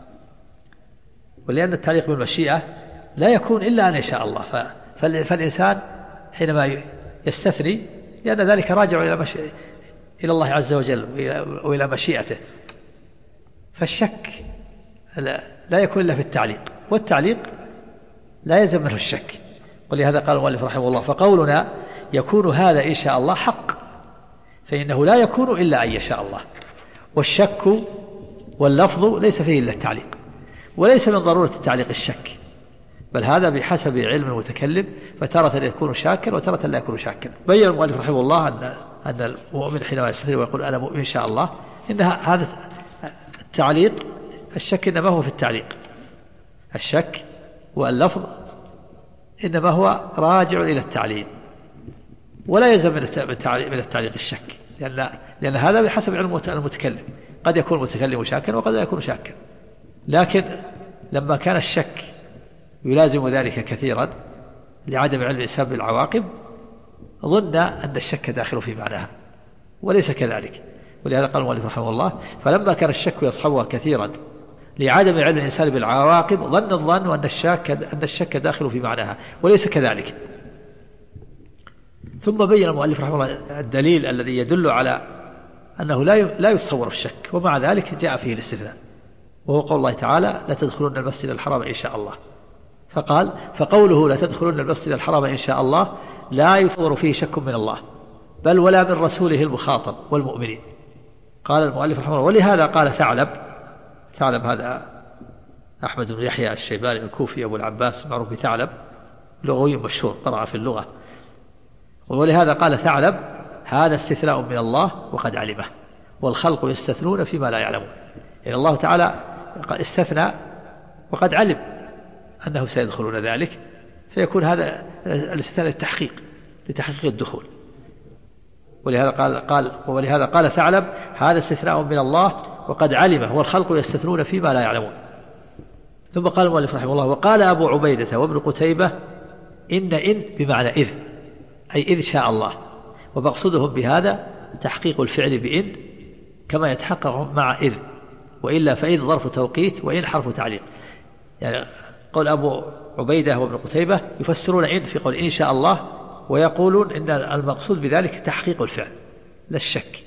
[SPEAKER 1] ولأن التعليق بالمشيئة لا يكون إلا أن يشاء الله، فالإنسان حينما يستثني لأن ذلك راجع إلى الله عز وجل وإلى مشيئته، فالشك لا يكون إلا في التعليق، والتعليق لا يلزم منه الشك. ولهذا قال المؤلف رحمه الله فقولنا يكون هذا إن شاء الله حق، فإنه لا يكون إلا أن يشاء الله. والشك واللفظ ليس فيه إلا التعليق، وليس من ضرورة التعليق الشك، بل هذا بحسب علم المتكلم، فتارة يكون شاكر وتارة لا يكون شاكر. بين المؤلف رحمه الله أن المؤمن حينما يستثني ويقول أنا مؤمن إن شاء الله إن هذا التعليق الشك إنما هو في التعليق، الشك واللفظ إنما هو راجع إلى التعليل، ولا يلزم من التعليق الشك، لأن هذا بحسب علم المتكلم، قد يكون المتكلم شاكا وقد لا يكون شاكا. لكن لما كان الشك يلازم ذلك كثيرا لعدم علم الإنسان بالعواقب ظن أن الشك داخل في معناها، وليس كذلك. ولهذا قال المؤلف رحمه الله: فلما كان الشك يصحبها كثيرا لعدم علم الإنسان بالعواقب ظن الظن أن الشك داخل في معناها، وليس كذلك. ثم بين المؤلف رحمه الله الدليل الذي يدل على أنه لا يتصور الشك، ومع ذلك جاء فيه الاستثناء، وهو قول الله تعالى: لا تدخلون المسجد الحرام إن شاء الله. فقال: فقوله لا تدخلون المسجد الحرام إن شاء الله لا يتصور فيه شك من الله بل ولا من رسوله المخاطب والمؤمنين. قال المؤلف رحمه الله: ولهذا قال ثعلب هذا أحمد بن يحيى الشيباني الكوفي أبو العباس معروف بثعلب، لغوي مشهور قرأ في اللغة. ولهذا قال ثعلب: هذا استثناء من الله وقد علمه، والخلق يستثنون فيما لا يعلمون. يعني الله تعالى استثنى وقد علم أنه سيدخلون ذلك، فيكون هذا الاستثناء لتحقيق الدخول. ولهذا قال ثعلب: هذا استثناء من الله وقد علمه، والخلق يستثنون فيما لا يعلمون. ثم قال المؤلف رحمه الله: وقال أبو عبيدة وابن قتيبة: إن بمعنى إذ، أي إذ شاء الله، ومقصودهم بهذا تحقيق الفعل بإن كما يتحقق مع إذ، وإلا فإذ ظرف توقيت وإن حرف تعليق. يعني قول أبو عبيدة وابن قتيبة يفسرون إن في قول إن شاء الله، ويقولون إن المقصود بذلك تحقيق الفعل لا الشك،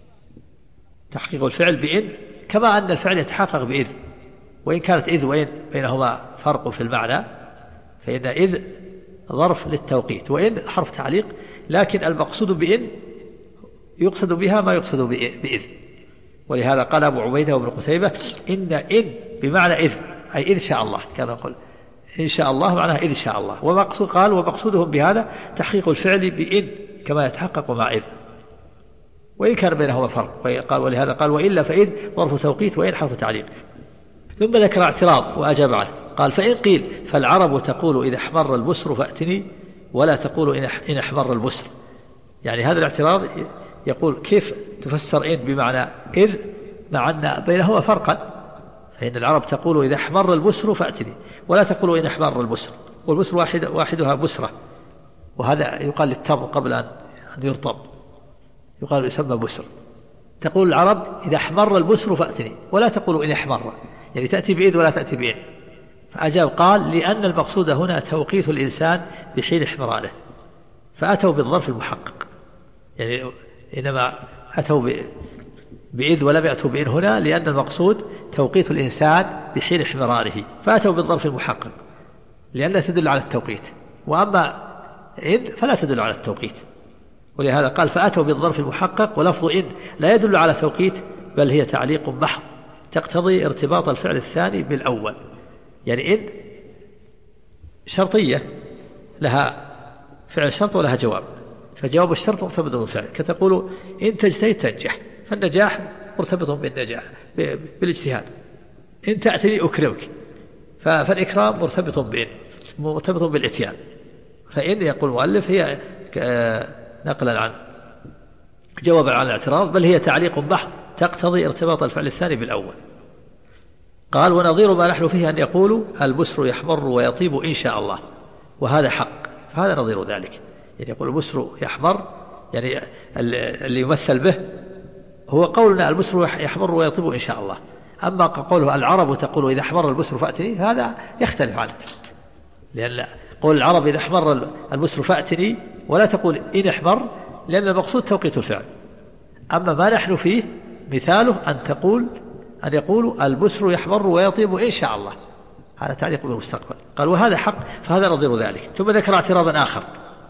[SPEAKER 1] تحقيق الفعل بإن كما أن الفعل يتحقق بإذ، وإن كانت إذ وإن بينهما فرق في المعنى، فإن إذ ظرف للتوقيت وإن حرف تعليق، لكن المقصود بإن يقصد بها ما يقصد بإذ. ولهذا قال أبو عبيدة وابن قتيبة: إن بمعنى إذ، أي إذ شاء الله، كان يقول إن شاء الله معناه إذ شاء الله. ومقصودهم بهذا تحقيق الفعل بإن كما يتحقق مع إذ، وإن كان بينهما فرق. ولهذا قال: وإلا فإذ ظرف توقيت وإن حرف تعليق. ثم ذكر اعتراض وأجاب عنه، قال: فإن قيل فالعرب تقول إذا احمر البسر فأتني، ولا تقول إن احمر البسر. يعني هذا الاعتراض يقول: كيف تفسر إن بمعنى إذ مع أن بينهما فرقا؟ فإن العرب تقول إذا احمر البسر فأتني، ولا تقول إن احمر البسر، والبسر واحدها بسرة، وهذا يقال للتمر قبل أن يرطب، يقال يسمى بسر. تقول العرب إذا احمر البسر فأتني، ولا تقول إن احمر، يعني تأتي بإذ ولا تأتي بإن. فأجاب قال: لأن المقصود هنا توقيت الإنسان بحين احمراره، فأتوا بالظرف المحقق، يعني إنما أتوا بإذ ولم يأتوا بإن هنا لأن المقصود توقيت الإنسان بحين احمراره، فأتوا بالظرف المحقق لأنها تدل على التوقيت، وأما إذ فلا تدل على التوقيت. ولهذا قال: فأتوا بالظرف المحقق، ولفظ إذ لا يدل على توقيت بل هي تعليق محض تقتضي ارتباط الفعل الثاني بالأول. يعني إذ شرطية لها فعل شرط ولها جواب، فجواب الشرط مرتبط بالفعل، كتقول إن تجتهد تنجح، فالنجاح مرتبط بالنجاح بالاجتهاد. إن تأتني أكرمك، فالإكرام مرتبط بالإتيان. فإن يقول المؤلف هي نقلا عن جوابا عن الاعتراض، بل هي تعليق بحث تقتضي ارتباط الفعل الثاني بالأول. قال: ونظير ما نحن فيه أن يقولوا البسر يحمر ويطيب إن شاء الله، وهذا حق، فهذا نظير ذلك. يعني يقول البسر يحمر، يعني اللي يمثل به هو قولنا البسر يحمر ويطيب إن شاء الله. أما قوله العرب تقول إذا احمر البسر فأتني، هذا يختلف عنه، لأن قول العرب إذا احمر البسر فأتني ولا تقول إن احمر، لأن المقصود توقيت الفعل. أما ما نحن فيه مثاله أن يقولوا البسر يحمر ويطيب إن شاء الله، هذا تعليق بالمستقبل. قال: وهذا حق، فهذا نظير ذلك. ثم ذكر اعتراضا آخر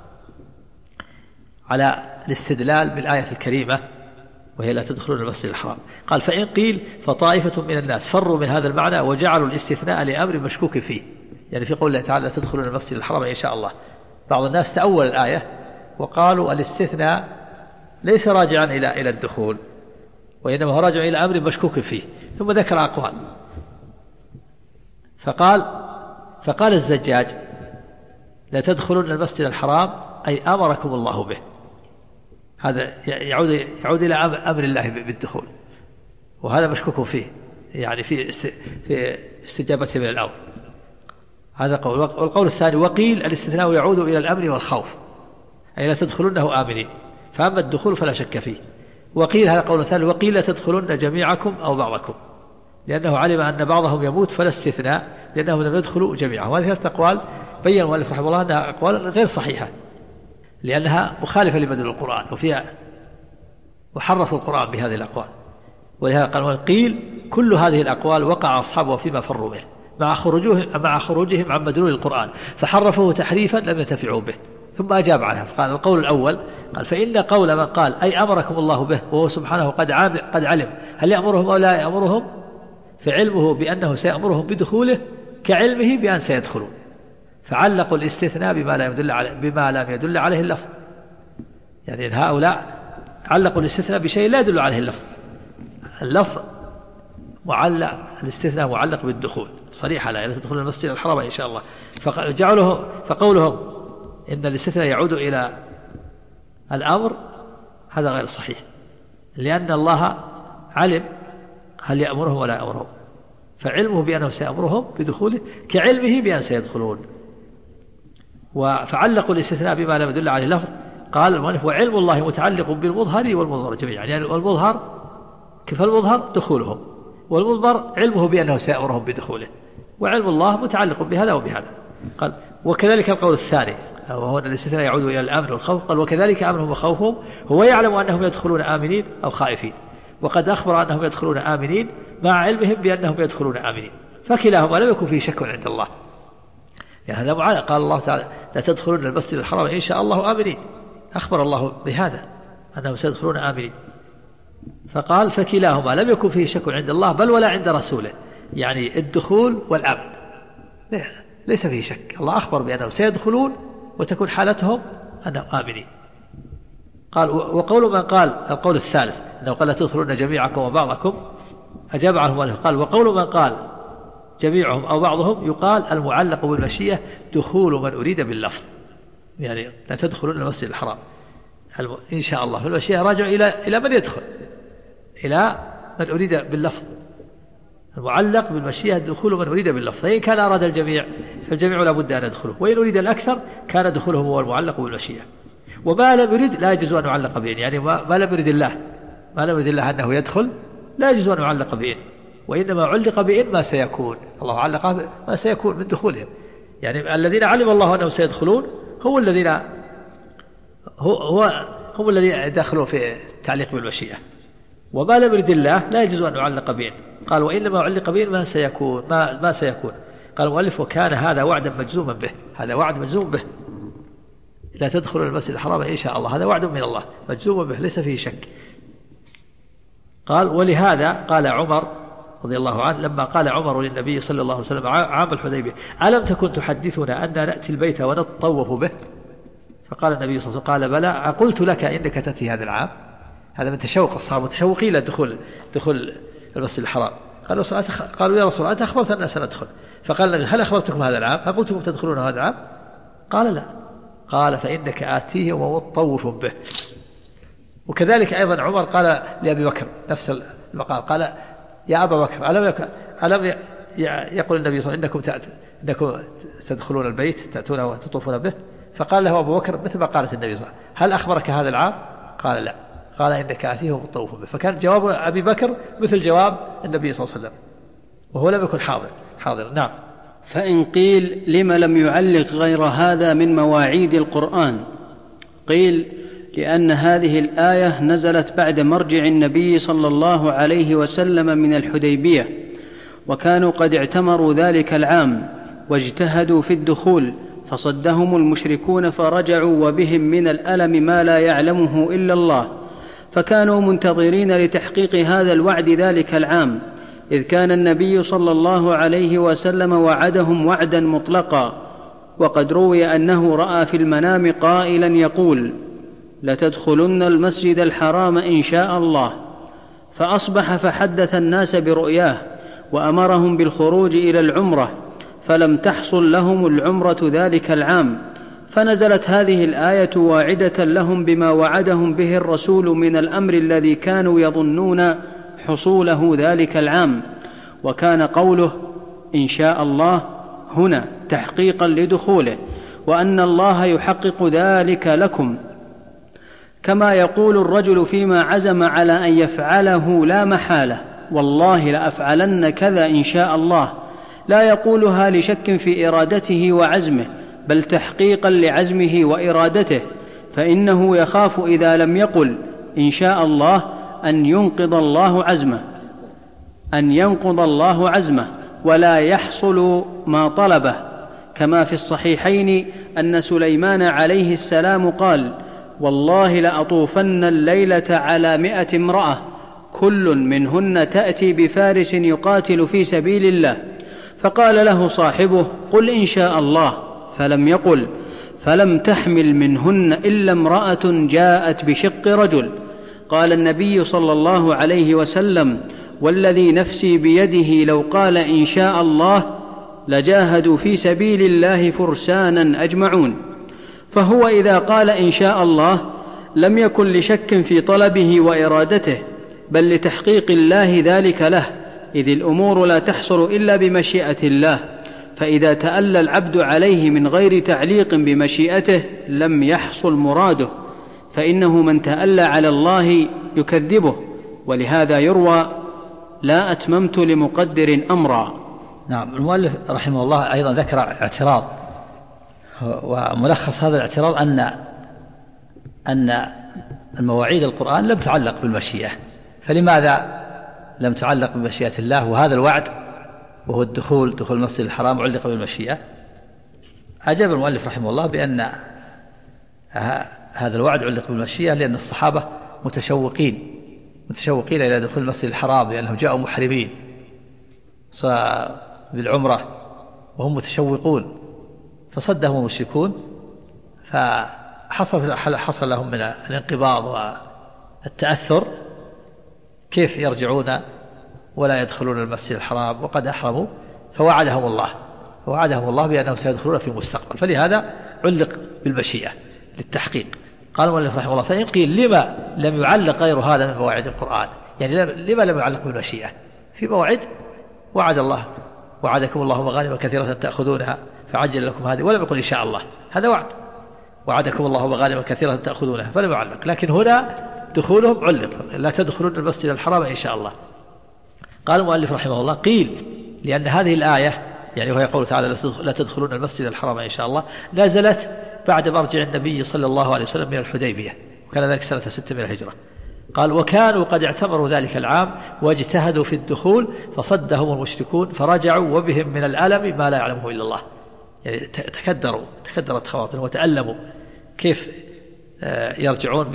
[SPEAKER 1] على الاستدلال بالآية الكريمة وهي لا تدخلون المسجد الحرام. قال: فإن قيل فطائفة من الناس فروا من هذا المعنى وجعلوا الاستثناء لأمر مشكوك فيه، يعني في قول الله تعالى لا تدخلون المسجد الحرام إن شاء الله. بعض الناس تأول الآية وقالوا الاستثناء ليس راجعا إلى الدخول، وإنما هو راجع إلى أمر مشكوك فيه. ثم ذكر أقوال، فقال الزجاج لا تدخلون المسجد الحرام أي أمركم الله به. هذا يعود إلى أمر الله بالدخول، وهذا مشكوك فيه، يعني في استجابته من الأمر. هذا قول. والقول الثاني وقيل الاستثناء يعود إلى الأمن والخوف، أي لا تدخلونه آمنين، فأما الدخول فلا شك فيه. وقيل هذا قول الثاني وقيل لا تدخلون جميعكم أو بعضكم، لأنه علم أن بعضهم يموت فلا استثناء لأنهم لم يدخلوا جميعا. وهذه ثلاثة أقوال بين المؤلف رحمه الله أنها أقوال غير صحيحة، لأنها مخالفة لمدلول القرآن، وفيها وحرفوا القرآن بهذه الأقوال. ولهذا قال وقيل كل هذه الأقوال وقع أصحابه فيما فروا به مع خروجهم عن مدلول القرآن، فحرفوه تحريفا لم ينتفعوا به. ثم أجاب عنها فقال القول الأول قال فإن قول من قال أي أمركم الله به وهو سبحانه قد علم هل يأمرهم أو لا يأمرهم، فعلمه بأنه سيأمرهم بدخوله كعلمه بأن سيدخلون، فعلقوا الاستثناء بما لم يدل عليه اللفظ. يعني هؤلاء علقوا الاستثناء بشيء لا يدل عليه اللفظ معلق، الاستثناء معلق بالدخول صريحة لا تدخل المسجد الحرام إن شاء الله. فقولهم إن الاستثناء يعود إلى الأمر هذا غير صحيح، لأن الله علم هل يأمرهم ولا يأمرهم، فعلمه بأنه سيأمرهم بدخوله كعلمه بأن سيدخلون. فعلقوا الاستثناء بما لم يدل عليه اللفظ. قال المؤلف وعلم الله متعلق بالمظهر والمضمر جميعا، يعني المظهر كيف المظهر دخولهم، والمضمر علمه بأنه سيأمرهم بدخوله، وعلم الله متعلق بهذا وبهذا. قال وكذلك القول الثاني وهو أن الاستثناء يعود إلى الأمن والخوف. قال وكذلك أمرهم وخوفهم هو يعلم أنهم يدخلون آمنين أو خائفين، وقد أخبر أنهم يدخلون آمنين مع علمهم بأنهم يدخلون آمنين، فكلاهما لم يكن فيه شك عند الله. يعني هذا معلق. قال الله تعالى لا تدخلون المسجد الحرام إن شاء الله آمنين، أخبر الله بهذا أنهم سيدخلون آمنين، فقال فكلاهما لم يكن فيه شك عند الله بل ولا عند رسوله، يعني الدخول والأمن ليس فيه شك، الله أخبر بأنهم سيدخلون وتكون حالتهم أنهم آمنين. قال وقول من قال القول الثالث أنه قال لا تدخلون جميعكم وبعضكم أجاب عنه مؤلف قال وقول من قال جميعهم أو بعضهم يقال المعلق بالمشيئة دخول من أريد باللفظ، يعني لا تدخلون المسجد الحرام إن شاء الله، فالمشيئة راجع إلى من يدخل، إلى من أريد باللفظ. المعلق بالمشيئة دخول من أريد باللفظ، فإن كان أراد الجميع فالجميع لا بد أن يدخله، وإن أريد الأكثر كان دخوله هو المعلق بالمشيئة. وما لم يرد لا يجوز أن يعلق بإن، يعني ما لم يرد الله أنه يدخل لا يجوز أن يعلق بإن، وإنما علق بإن ما سيكون، الله علق ما سيكون من دخولهم. يعني الذين علم الله أنهم سيدخلون هم الذين هم الذين دخلوا في التعليق بالمشيئة. وما لم يرد الله لا يجوز أن يعلق بإن. قال وإنما علق بإن ما سيكون. قال المؤلف وكان هذا وعدا مجزوما به، هذا وعد مجزوم به، لا تدخل المسجد الحرام إن شاء الله، هذا وعد من الله مجزوم به ليس فيه شك. قال ولهذا قال عمر رضي الله عنه لما قال عمر للنبي صلى الله عليه وسلم عام الحديبية ألم تكن تحدثنا أن نأتي البيت ونتطوف به؟ فقال النبي صلى الله عليه وسلم قال بلى، قلت لك إنك تأتي هذا العام. هذا من تشوق الصحابة متشوقين لدخول المسجد الحرام. قالوا يا رسول الله أنت أخبرت أننا سندخل، فقال هل أخبرتكم هذا العام؟ فقلتم تدخلون هذا العام؟ قال لا. قال فإنك آتيه ومطوف به. وكذلك أيضا عمر قال لأبي بكر نفس المقال، قال يا أبا بكر ألم يقول النبي صلى الله عليه وسلم إنكم تدخلون البيت تأتونه وتطوفون به؟ فقال له أبو بكر مثل ما قالت النبي صلى الله عليه وسلم هل أخبرك هذا العام؟ قال لا. قال إنك آتيه ومطوف به. فكان جواب أبي بكر مثل جواب النبي صلى الله عليه وسلم وهو لم يكن حاضر. نعم.
[SPEAKER 2] فإن قيل لم لم يعلق غير هذا من مواعيد القرآن؟ قيل لأن هذه الآية نزلت بعد مرجع النبي صلى الله عليه وسلم من الحديبية، وكانوا قد اعتمروا ذلك العام واجتهدوا في الدخول، فصدهم المشركون فرجعوا وبهم من الألم ما لا يعلمه إلا الله، فكانوا منتظرين لتحقيق هذا الوعد ذلك العام، إذ كان النبي صلى الله عليه وسلم وعدهم وعدا مطلقا. وقد روي أنه رأى في المنام قائلا يقول لتدخلن المسجد الحرام إن شاء الله، فأصبح فحدث الناس برؤياه وأمرهم بالخروج إلى العمرة، فلم تحصل لهم العمرة ذلك العام، فنزلت هذه الآية واعدة لهم بما وعدهم به الرسول من الأمر الذي كانوا يظنون حصوله ذلك العام. وكان قوله إن شاء الله هنا تحقيقا لدخوله، وأن الله يحقق ذلك لكم، كما يقول الرجل فيما عزم على أن يفعله لا محالة والله لأفعلن كذا إن شاء الله، لا يقولها لشك في إرادته وعزمه، بل تحقيقا لعزمه وإرادته، فإنه يخاف إذا لم يقل إن شاء الله أن ينقض الله عزمه ولا يحصل ما طلبه، كما في الصحيحين أن سليمان عليه السلام قال والله لأطوفن الليلة على 100 امرأة كل منهن تأتي بفارس يقاتل في سبيل الله، فقال له صاحبه قل إن شاء الله، فلم يقل، فلم تحمل منهن إلا امرأة جاءت بشق رجل. قال النبي صلى الله عليه وسلم والذي نفسي بيده لو قال إن شاء الله لجاهدوا في سبيل الله فرسانا أجمعون. فهو إذا قال إن شاء الله لم يكن لشك في طلبه وإرادته، بل لتحقيق الله ذلك له، إذ الأمور لا تحصل إلا بمشيئة الله، فإذا تألى العبد عليه من غير تعليق بمشيئته لم يحصل مراده، فإنه من تألى على الله يكذبه. ولهذا يروى لا أتممت لمقدر أمرا.
[SPEAKER 1] نعم. المؤلف رحمه الله أيضا ذكر اعتراض، وملخص هذا الاعتراض أن المواعيد القرآن لم تعلق بالمشيئة. فلماذا لم تعلق بمشيئة الله وهذا الوعد وهو دخول المسجد الحرام علق بالمشيئة؟ أجاب المؤلف رحمه الله بأن هذا الوعد علق بالمشيئة لأن الصحابة متشوقين إلى دخول المسجد الحرام، لأنهم جاءوا محرمين بالعمرة وهم متشوقون، فصدهم المشركون، فحصل لهم من الانقباض والتأثر، كيف يرجعون ولا يدخلون المسجد الحرام وقد أحرموا؟ فوعدهم الله بأنهم سيدخلون في المستقبل، فلهذا علق بالمشيئة للتحقيق. قال المؤلف رحمه الله فإن قيل لما لم يعلق غير هذا من مواعيد القرآن، يعني لما لم يعلق بالمشيئة؟ في موعد وعد الله وعدكم الله مغانم كثيرة تأخذونها فعجل لكم هذه، ولم يقل إن شاء الله، هذا وعد، وعدكم الله مغانم كثيرة تأخذونها، فلم يعلق. لكن هنا دخولهم علق، لا تدخلون المسجد الحرام إن شاء الله. قال المؤلف رحمه الله قيل لأن هذه الآية، يعني هو يقول تعالى لا تدخلون المسجد الحرام إن شاء الله، نزلت بعد مرجع النبي صلى الله عليه وسلم من الحديبية، وكان ذلك سنة 6 من الهجرة. قال وكانوا قد اعتمروا ذلك العام واجتهدوا في الدخول فصدهم المشركون فرجعوا وبهم من الألم ما لا يعلمه إلا الله، يعني تكدرت خواطرهم وتألموا كيف يرجعون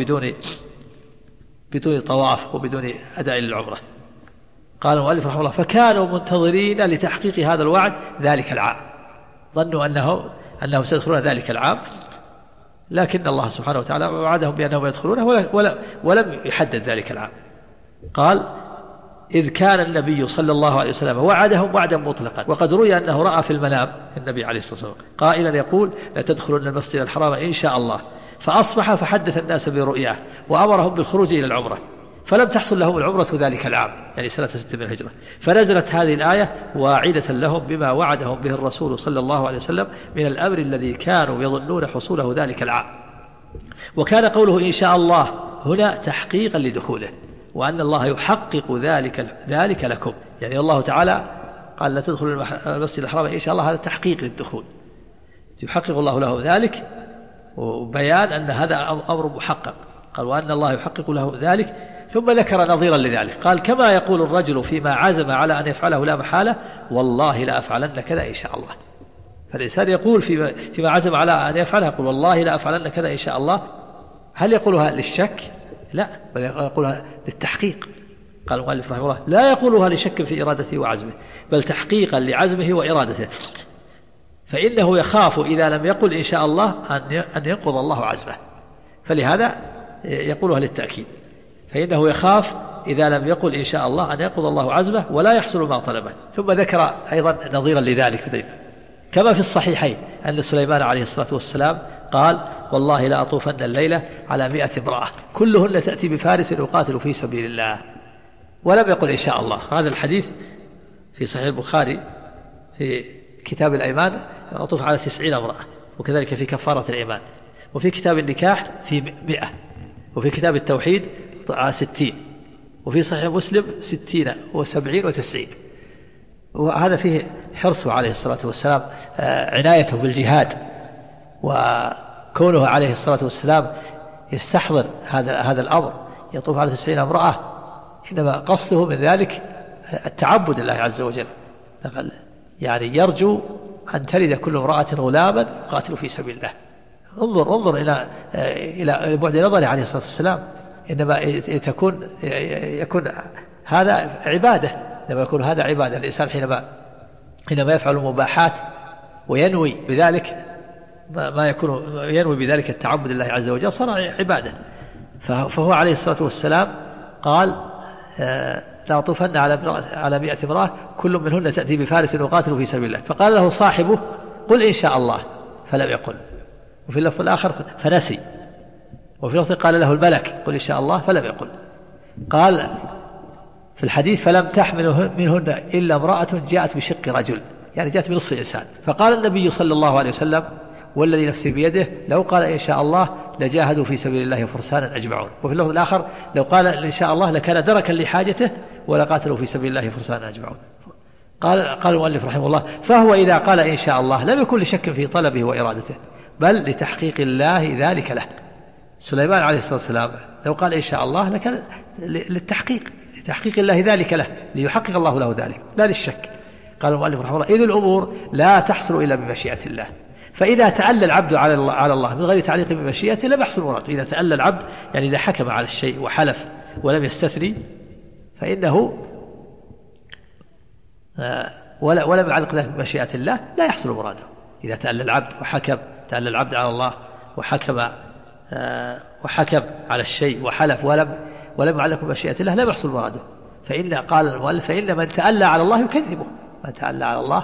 [SPEAKER 1] بدون طواف وبدون أداء للعمرة. قال المؤلف رحمه الله فكانوا منتظرين لتحقيق هذا الوعد ذلك العام، ظنوا أنهم سيدخلون ذلك العام، لكن الله سبحانه وتعالى وعدهم بأنهم يدخلونه ولم يحدد ذلك العام. قال إذ كان النبي صلى الله عليه وسلم وعدهم وعدا مطلقا، وقد روي أنه رأى في المنام النبي عليه الصلاة والسلام قائلا يقول لا تدخلون المسجد الحرام إن شاء الله، فأصبح فحدث الناس برؤياه وأمرهم بالخروج إلى العمرة، فلم تحصل لهم العمرة ذلك العام، يعني سنة 6 من الهجرة، فنزلت هذه الآية واعدة لهم بما وعدهم به الرسول صلى الله عليه وسلم من الأمر الذي كانوا يظنون حصوله ذلك العام. وكان قوله إن شاء الله هنا تحقيقا لدخوله، وأن الله يحقق ذلك لكم، يعني الله تعالى قال لا تدخلوا المسجد الحرام إن شاء الله، هذا تحقيق للدخول، يحقق الله له ذلك، وبيان أن هذا أمر محقق. قال وأن الله يحقق له ذلك، ثم ذكر نظيرا لذلك قال كما يقول الرجل فيما عزم على أن يفعله لا محالة والله لا أفعلن كذا إن شاء الله. فالإنسان يقول فيما عزم على أن يفعله يقول والله لا أفعلن كذا إن شاء الله، هل يقولها للشك؟ لا، بل يقولها للتحقيق. قال المؤلف رحمه الله لا يقولها لشك في إرادته وعزمه، بل تحقيقا لعزمه وإرادته، فإنه يخاف إذا لم يقل إن شاء الله أن ينقض الله عزمه، فلهذا يقولها للتأكيد، فإنه يخاف إذا لم يقل إن شاء الله أن ينقض الله عزمه ولا يحصل ما طلبه. ثم ذكر أيضا نظيرا لذلك كما في الصحيحين أن سليمان عليه الصلاة والسلام قال والله لا أطوفن الليلة على 100 امرأة كلهن تأتي بفارس يقاتل في سبيل الله، ولم يقل إن شاء الله. هذا الحديث في صحيح البخاري في كتاب الأيمان أطوف على 90 امرأة، وكذلك في كفارة الأيمان، وفي كتاب النكاح في 100، وفي كتاب التوحيد على 60، وفي صحيح مسلم 60 و70 و90. وهذا فيه حرصه عليه الصلاة والسلام، عنايته بالجهاد، وكونه عليه الصلاة والسلام يستحضر هذا الأمر، يطوف على 90 امرأة، إنما قصده من ذلك التعبد لله عز وجل، يعني يرجو أن تلد كل امرأة غلاما يقاتل في سبيل الله. انظر إلى بعد نظره عليه الصلاة والسلام، إنما يكون هذا عبادة، إنما يكون هذا عبادة. الإنسان حينما يفعل المباحات وينوي بذلك ما يكون ينوي بذلك التعبد لله عز وجل صار عبادة. فهو عليه الصلاة والسلام قال لا أطوفن على 100 امرأة كل منهن تأتي بفارس وقاتل في سبيل الله. فقال له صاحبه قل إن شاء الله، فلم يقل. وفي اللفظ الآخر فنسي. وفي اللفظ قال له الملك قل إن شاء الله، فلم يقل. قال في الحديث فلم تحمل منهن إلا امرأة جاءت بشق رجل، يعني جاءت بنصف إنسان. فقال النبي صلى الله عليه وسلم والذي نفسي بيده لو قال إن شاء الله لجاهدوا في سبيل الله فرسانا أجمعون. وفي اللفظ الآخر لو قال إن شاء الله لكان دركا لحاجته ولقاتلوا في سبيل الله فرسانا أجمعون. قال المؤلف رحمه الله فهو إذا قال إن شاء الله لم يكن لشك في طلبه وإرادته، بل لتحقيق الله ذلك له. سليمان عليه الصلاة والسلام لو قال إن شاء الله لكان لتحقيق الله ذلك له، ليحقق الله له ذلك لا للشك. قال المؤلف رحمه الله إذ الأمور لا تحصل إلا بمشيئة الله، فإذا تألى العبد على الله من غير تعليق بمشيئته لم يحصل مراده. إذا تألى العبد يعني إذا حكم على الشيء وحلف ولم يستثني فإنه ولم يعلق له بمشيئة الله لا يحصل مراده. إذا تألى العبد تألى العبد على الله وحكم على الشيء وحلف ولم يعلق بمشيئة الله لم يحصل مراده. فإن قال المؤلف فإن من تألى على الله يكذبه، من تألى على الله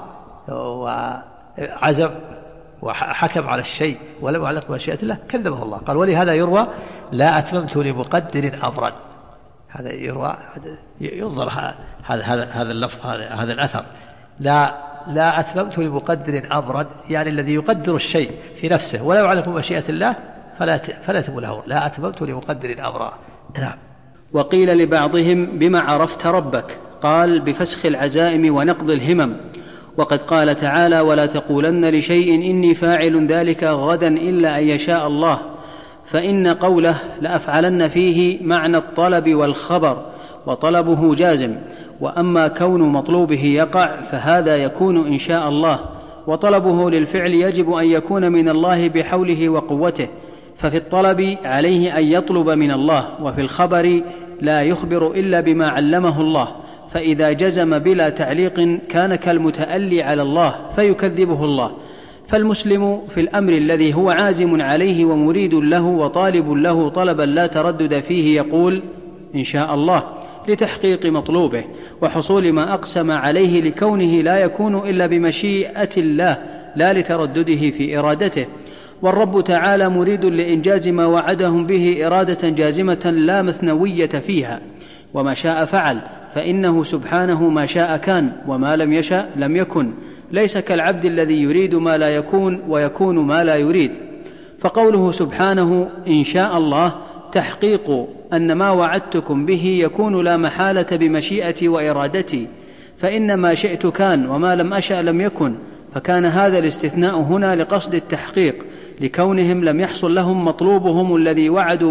[SPEAKER 1] وعزم وحكم على الشيء ولم يعلق بمشيئة الله كذبه الله. قال ولهذا يروى لا أتممت لمقدر أمرا. هذا يروى ينظر هذا اللفظ هذا الأثر لا أتممت لمقدر أمرا، يعني الذي يقدر الشيء في نفسه ولا يعلق بمشيئة الله فلا يتم له. لا أتممت لمقدر أمرا. نعم.
[SPEAKER 2] وقيل لبعضهم بما عرفت ربك؟ قال بفسخ العزائم ونقض الهمم. وقد قال تعالى ولا تقولن لشيء إني فاعل ذلك غدا إلا أن يشاء الله، فإن قوله لأفعلن فيه معنى الطلب والخبر، وطلبه جازم، وأما كون مطلوبه يقع فهذا يكون إن شاء الله، وطلبه للفعل يجب أن يكون من الله بحوله وقوته. ففي الطلب عليه أن يطلب من الله، وفي الخبر لا يخبر إلا بما علمه الله. فإذا جزم بلا تعليق كان كالمتألي على الله فيكذبه الله. فالمسلم في الأمر الذي هو عازم عليه ومريد له وطالب له طلبا لا تردد فيه يقول إن شاء الله لتحقيق مطلوبه وحصول ما أقسم عليه، لكونه لا يكون إلا بمشيئة الله لا لتردده في إرادته. والرب تعالى مريد لإنجاز ما وعدهم به إرادة جازمة لا مثنوية فيها، وما شاء فعل، فإنه سبحانه ما شاء كان وما لم يشأ لم يكن. ليس كالعبد الذي يريد ما لا يكون ويكون ما لا يريد. فقوله سبحانه إن شاء الله تحقيق أن ما وعدتكم به يكون لا محالة بمشيئتي وإرادتي، فإن ما شئت كان وما لم أشأ لم يكن. فكان هذا الاستثناء هنا لقصد التحقيق، لكونهم لم يحصل لهم مطلوبهم الذي وعدوا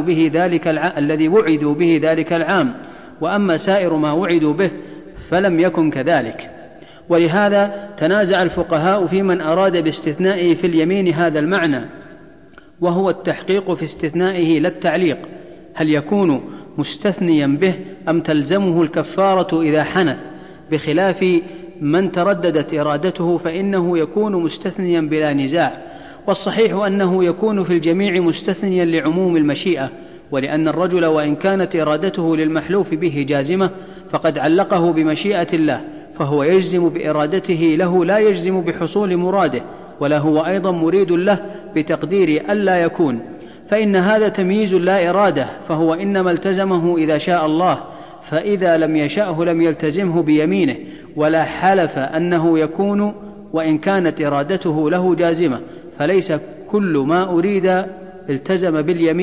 [SPEAKER 2] به ذلك العام، وأما سائر ما وعدوا به فلم يكن كذلك. ولهذا تنازع الفقهاء في من أراد باستثنائه في اليمين هذا المعنى، وهو التحقيق في استثنائه لا التعليق، هل يكون مستثنيا به أم تلزمه الكفارة إذا حنث، بخلاف من ترددت إرادته فإنه يكون مستثنيا بلا نزاع. والصحيح أنه يكون في الجميع مستثنيا لعموم المشيئة، ولأن الرجل وإن كانت إرادته للمحلوف به جازمة فقد علقه بمشيئة الله، فهو يجزم بإرادته له لا يجزم بحصول مراده، ولا هو أيضا مريد له بتقدير ألا يكون، فإن هذا تمييز لا إرادة، فهو إنما التزمه إذا شاء الله، فإذا لم يشأه لم يلتزمه بيمينه، ولا حلف أنه يكون وإن كانت إرادته له جازمة، فليس كل ما أريد التزم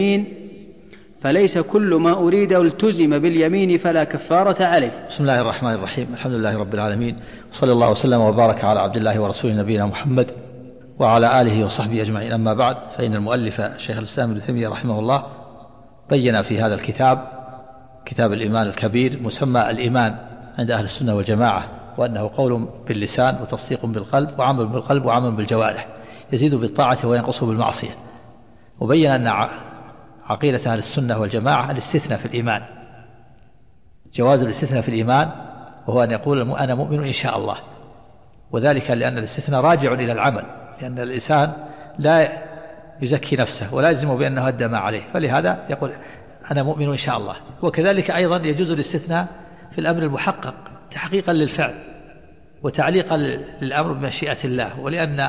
[SPEAKER 2] باليمين فلا كفارة عليه.
[SPEAKER 1] بسم الله الرحمن الرحيم. الحمد لله رب العالمين، وصلى الله وسلم وبارك على عبد الله ورسوله نبينا محمد وعلى آله وصحبه أجمعين. أما بعد، فإن المؤلف شيخ الإسلام ابن تيمية رحمه الله بين في هذا الكتاب، كتاب الإيمان الكبير، مسمى الإيمان عند أهل السنة والجماعة، وأنه قول باللسان وتصديق بالقلب وعمل بالقلب وعمل بالجوارح، يزيد بالطاعة وينقص بالمعصية. وبين أن عقيدة أهل السنة والجماعة الاستثناء في الإيمان، جواز الاستثناء في الإيمان، وهو أن يقول أنا مؤمن إن شاء الله، وذلك لأن الاستثناء راجع إلى العمل، لأن الإنسان لا يزكي نفسه ولا يلزم بأنه أدى ما عليه، فلهذا يقول أنا مؤمن إن شاء الله. وكذلك أيضا يجوز الاستثناء في الأمر المحقق تحقيقا للفعل وتعليقا للأمر بمشيئة الله،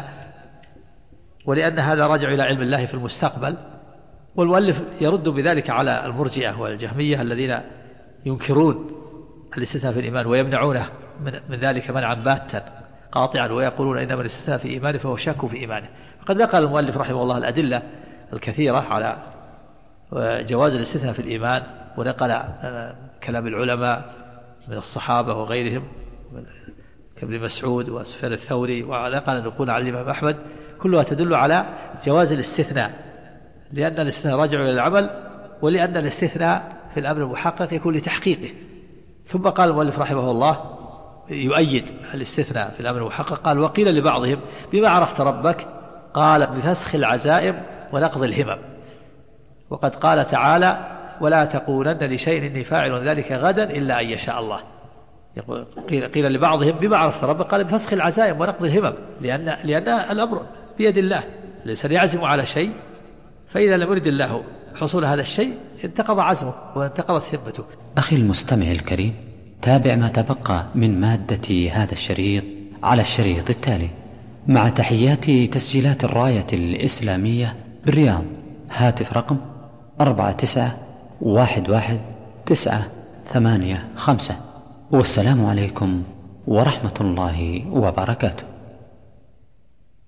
[SPEAKER 1] ولأن هذا راجع إلى علم الله في المستقبل. والمؤلف يرد بذلك على المرجئة والجهمية الذين ينكرون الاستثناء في الإيمان ويمنعونه من ذلك منعا باتا قاطعا، ويقولون إنما الاستثناء في إيمانه فهو شك في إيمانه. فقد نقل المؤلف رحمه الله الأدلة الكثيرة على جواز الاستثناء في الإيمان، ونقل كلام العلماء من الصحابة وغيرهم كابن مسعود وسفيان الثوري، ونقل نقول على الإمام أحمد، كلها تدل على جواز الاستثناء، لأن الاستثناء راجع إلى العمل، ولأن الاستثناء في الأمر المحقق يكون لتحقيقه. ثم قال المؤلف رحمه الله يؤيد الاستثناء في الأمر المحقق، قال وقيل لبعضهم بما عرفت ربك؟ قال بفسخ العزائم ونقض الهمم. وقد قال تعالى ولا تقولن لشيء إني فاعل ذلك غدا إلا أن يشاء الله. قيل لبعضهم بما عرفت ربك؟ قال بفسخ العزائم ونقض الهمم، لأن الأمر بيد الله، الإنسان يعزم على شيء، فإذا لم يرد الله حصول هذا الشيء انتقض عزمه وانتقضت همته.
[SPEAKER 3] أخي المستمع الكريم، تابع ما تبقى من مادة هذا الشريط على الشريط التالي، مع تحيات تسجيلات الراية الإسلامية بالرياض. هاتف رقم 49111985. والسلام عليكم ورحمة الله وبركاته.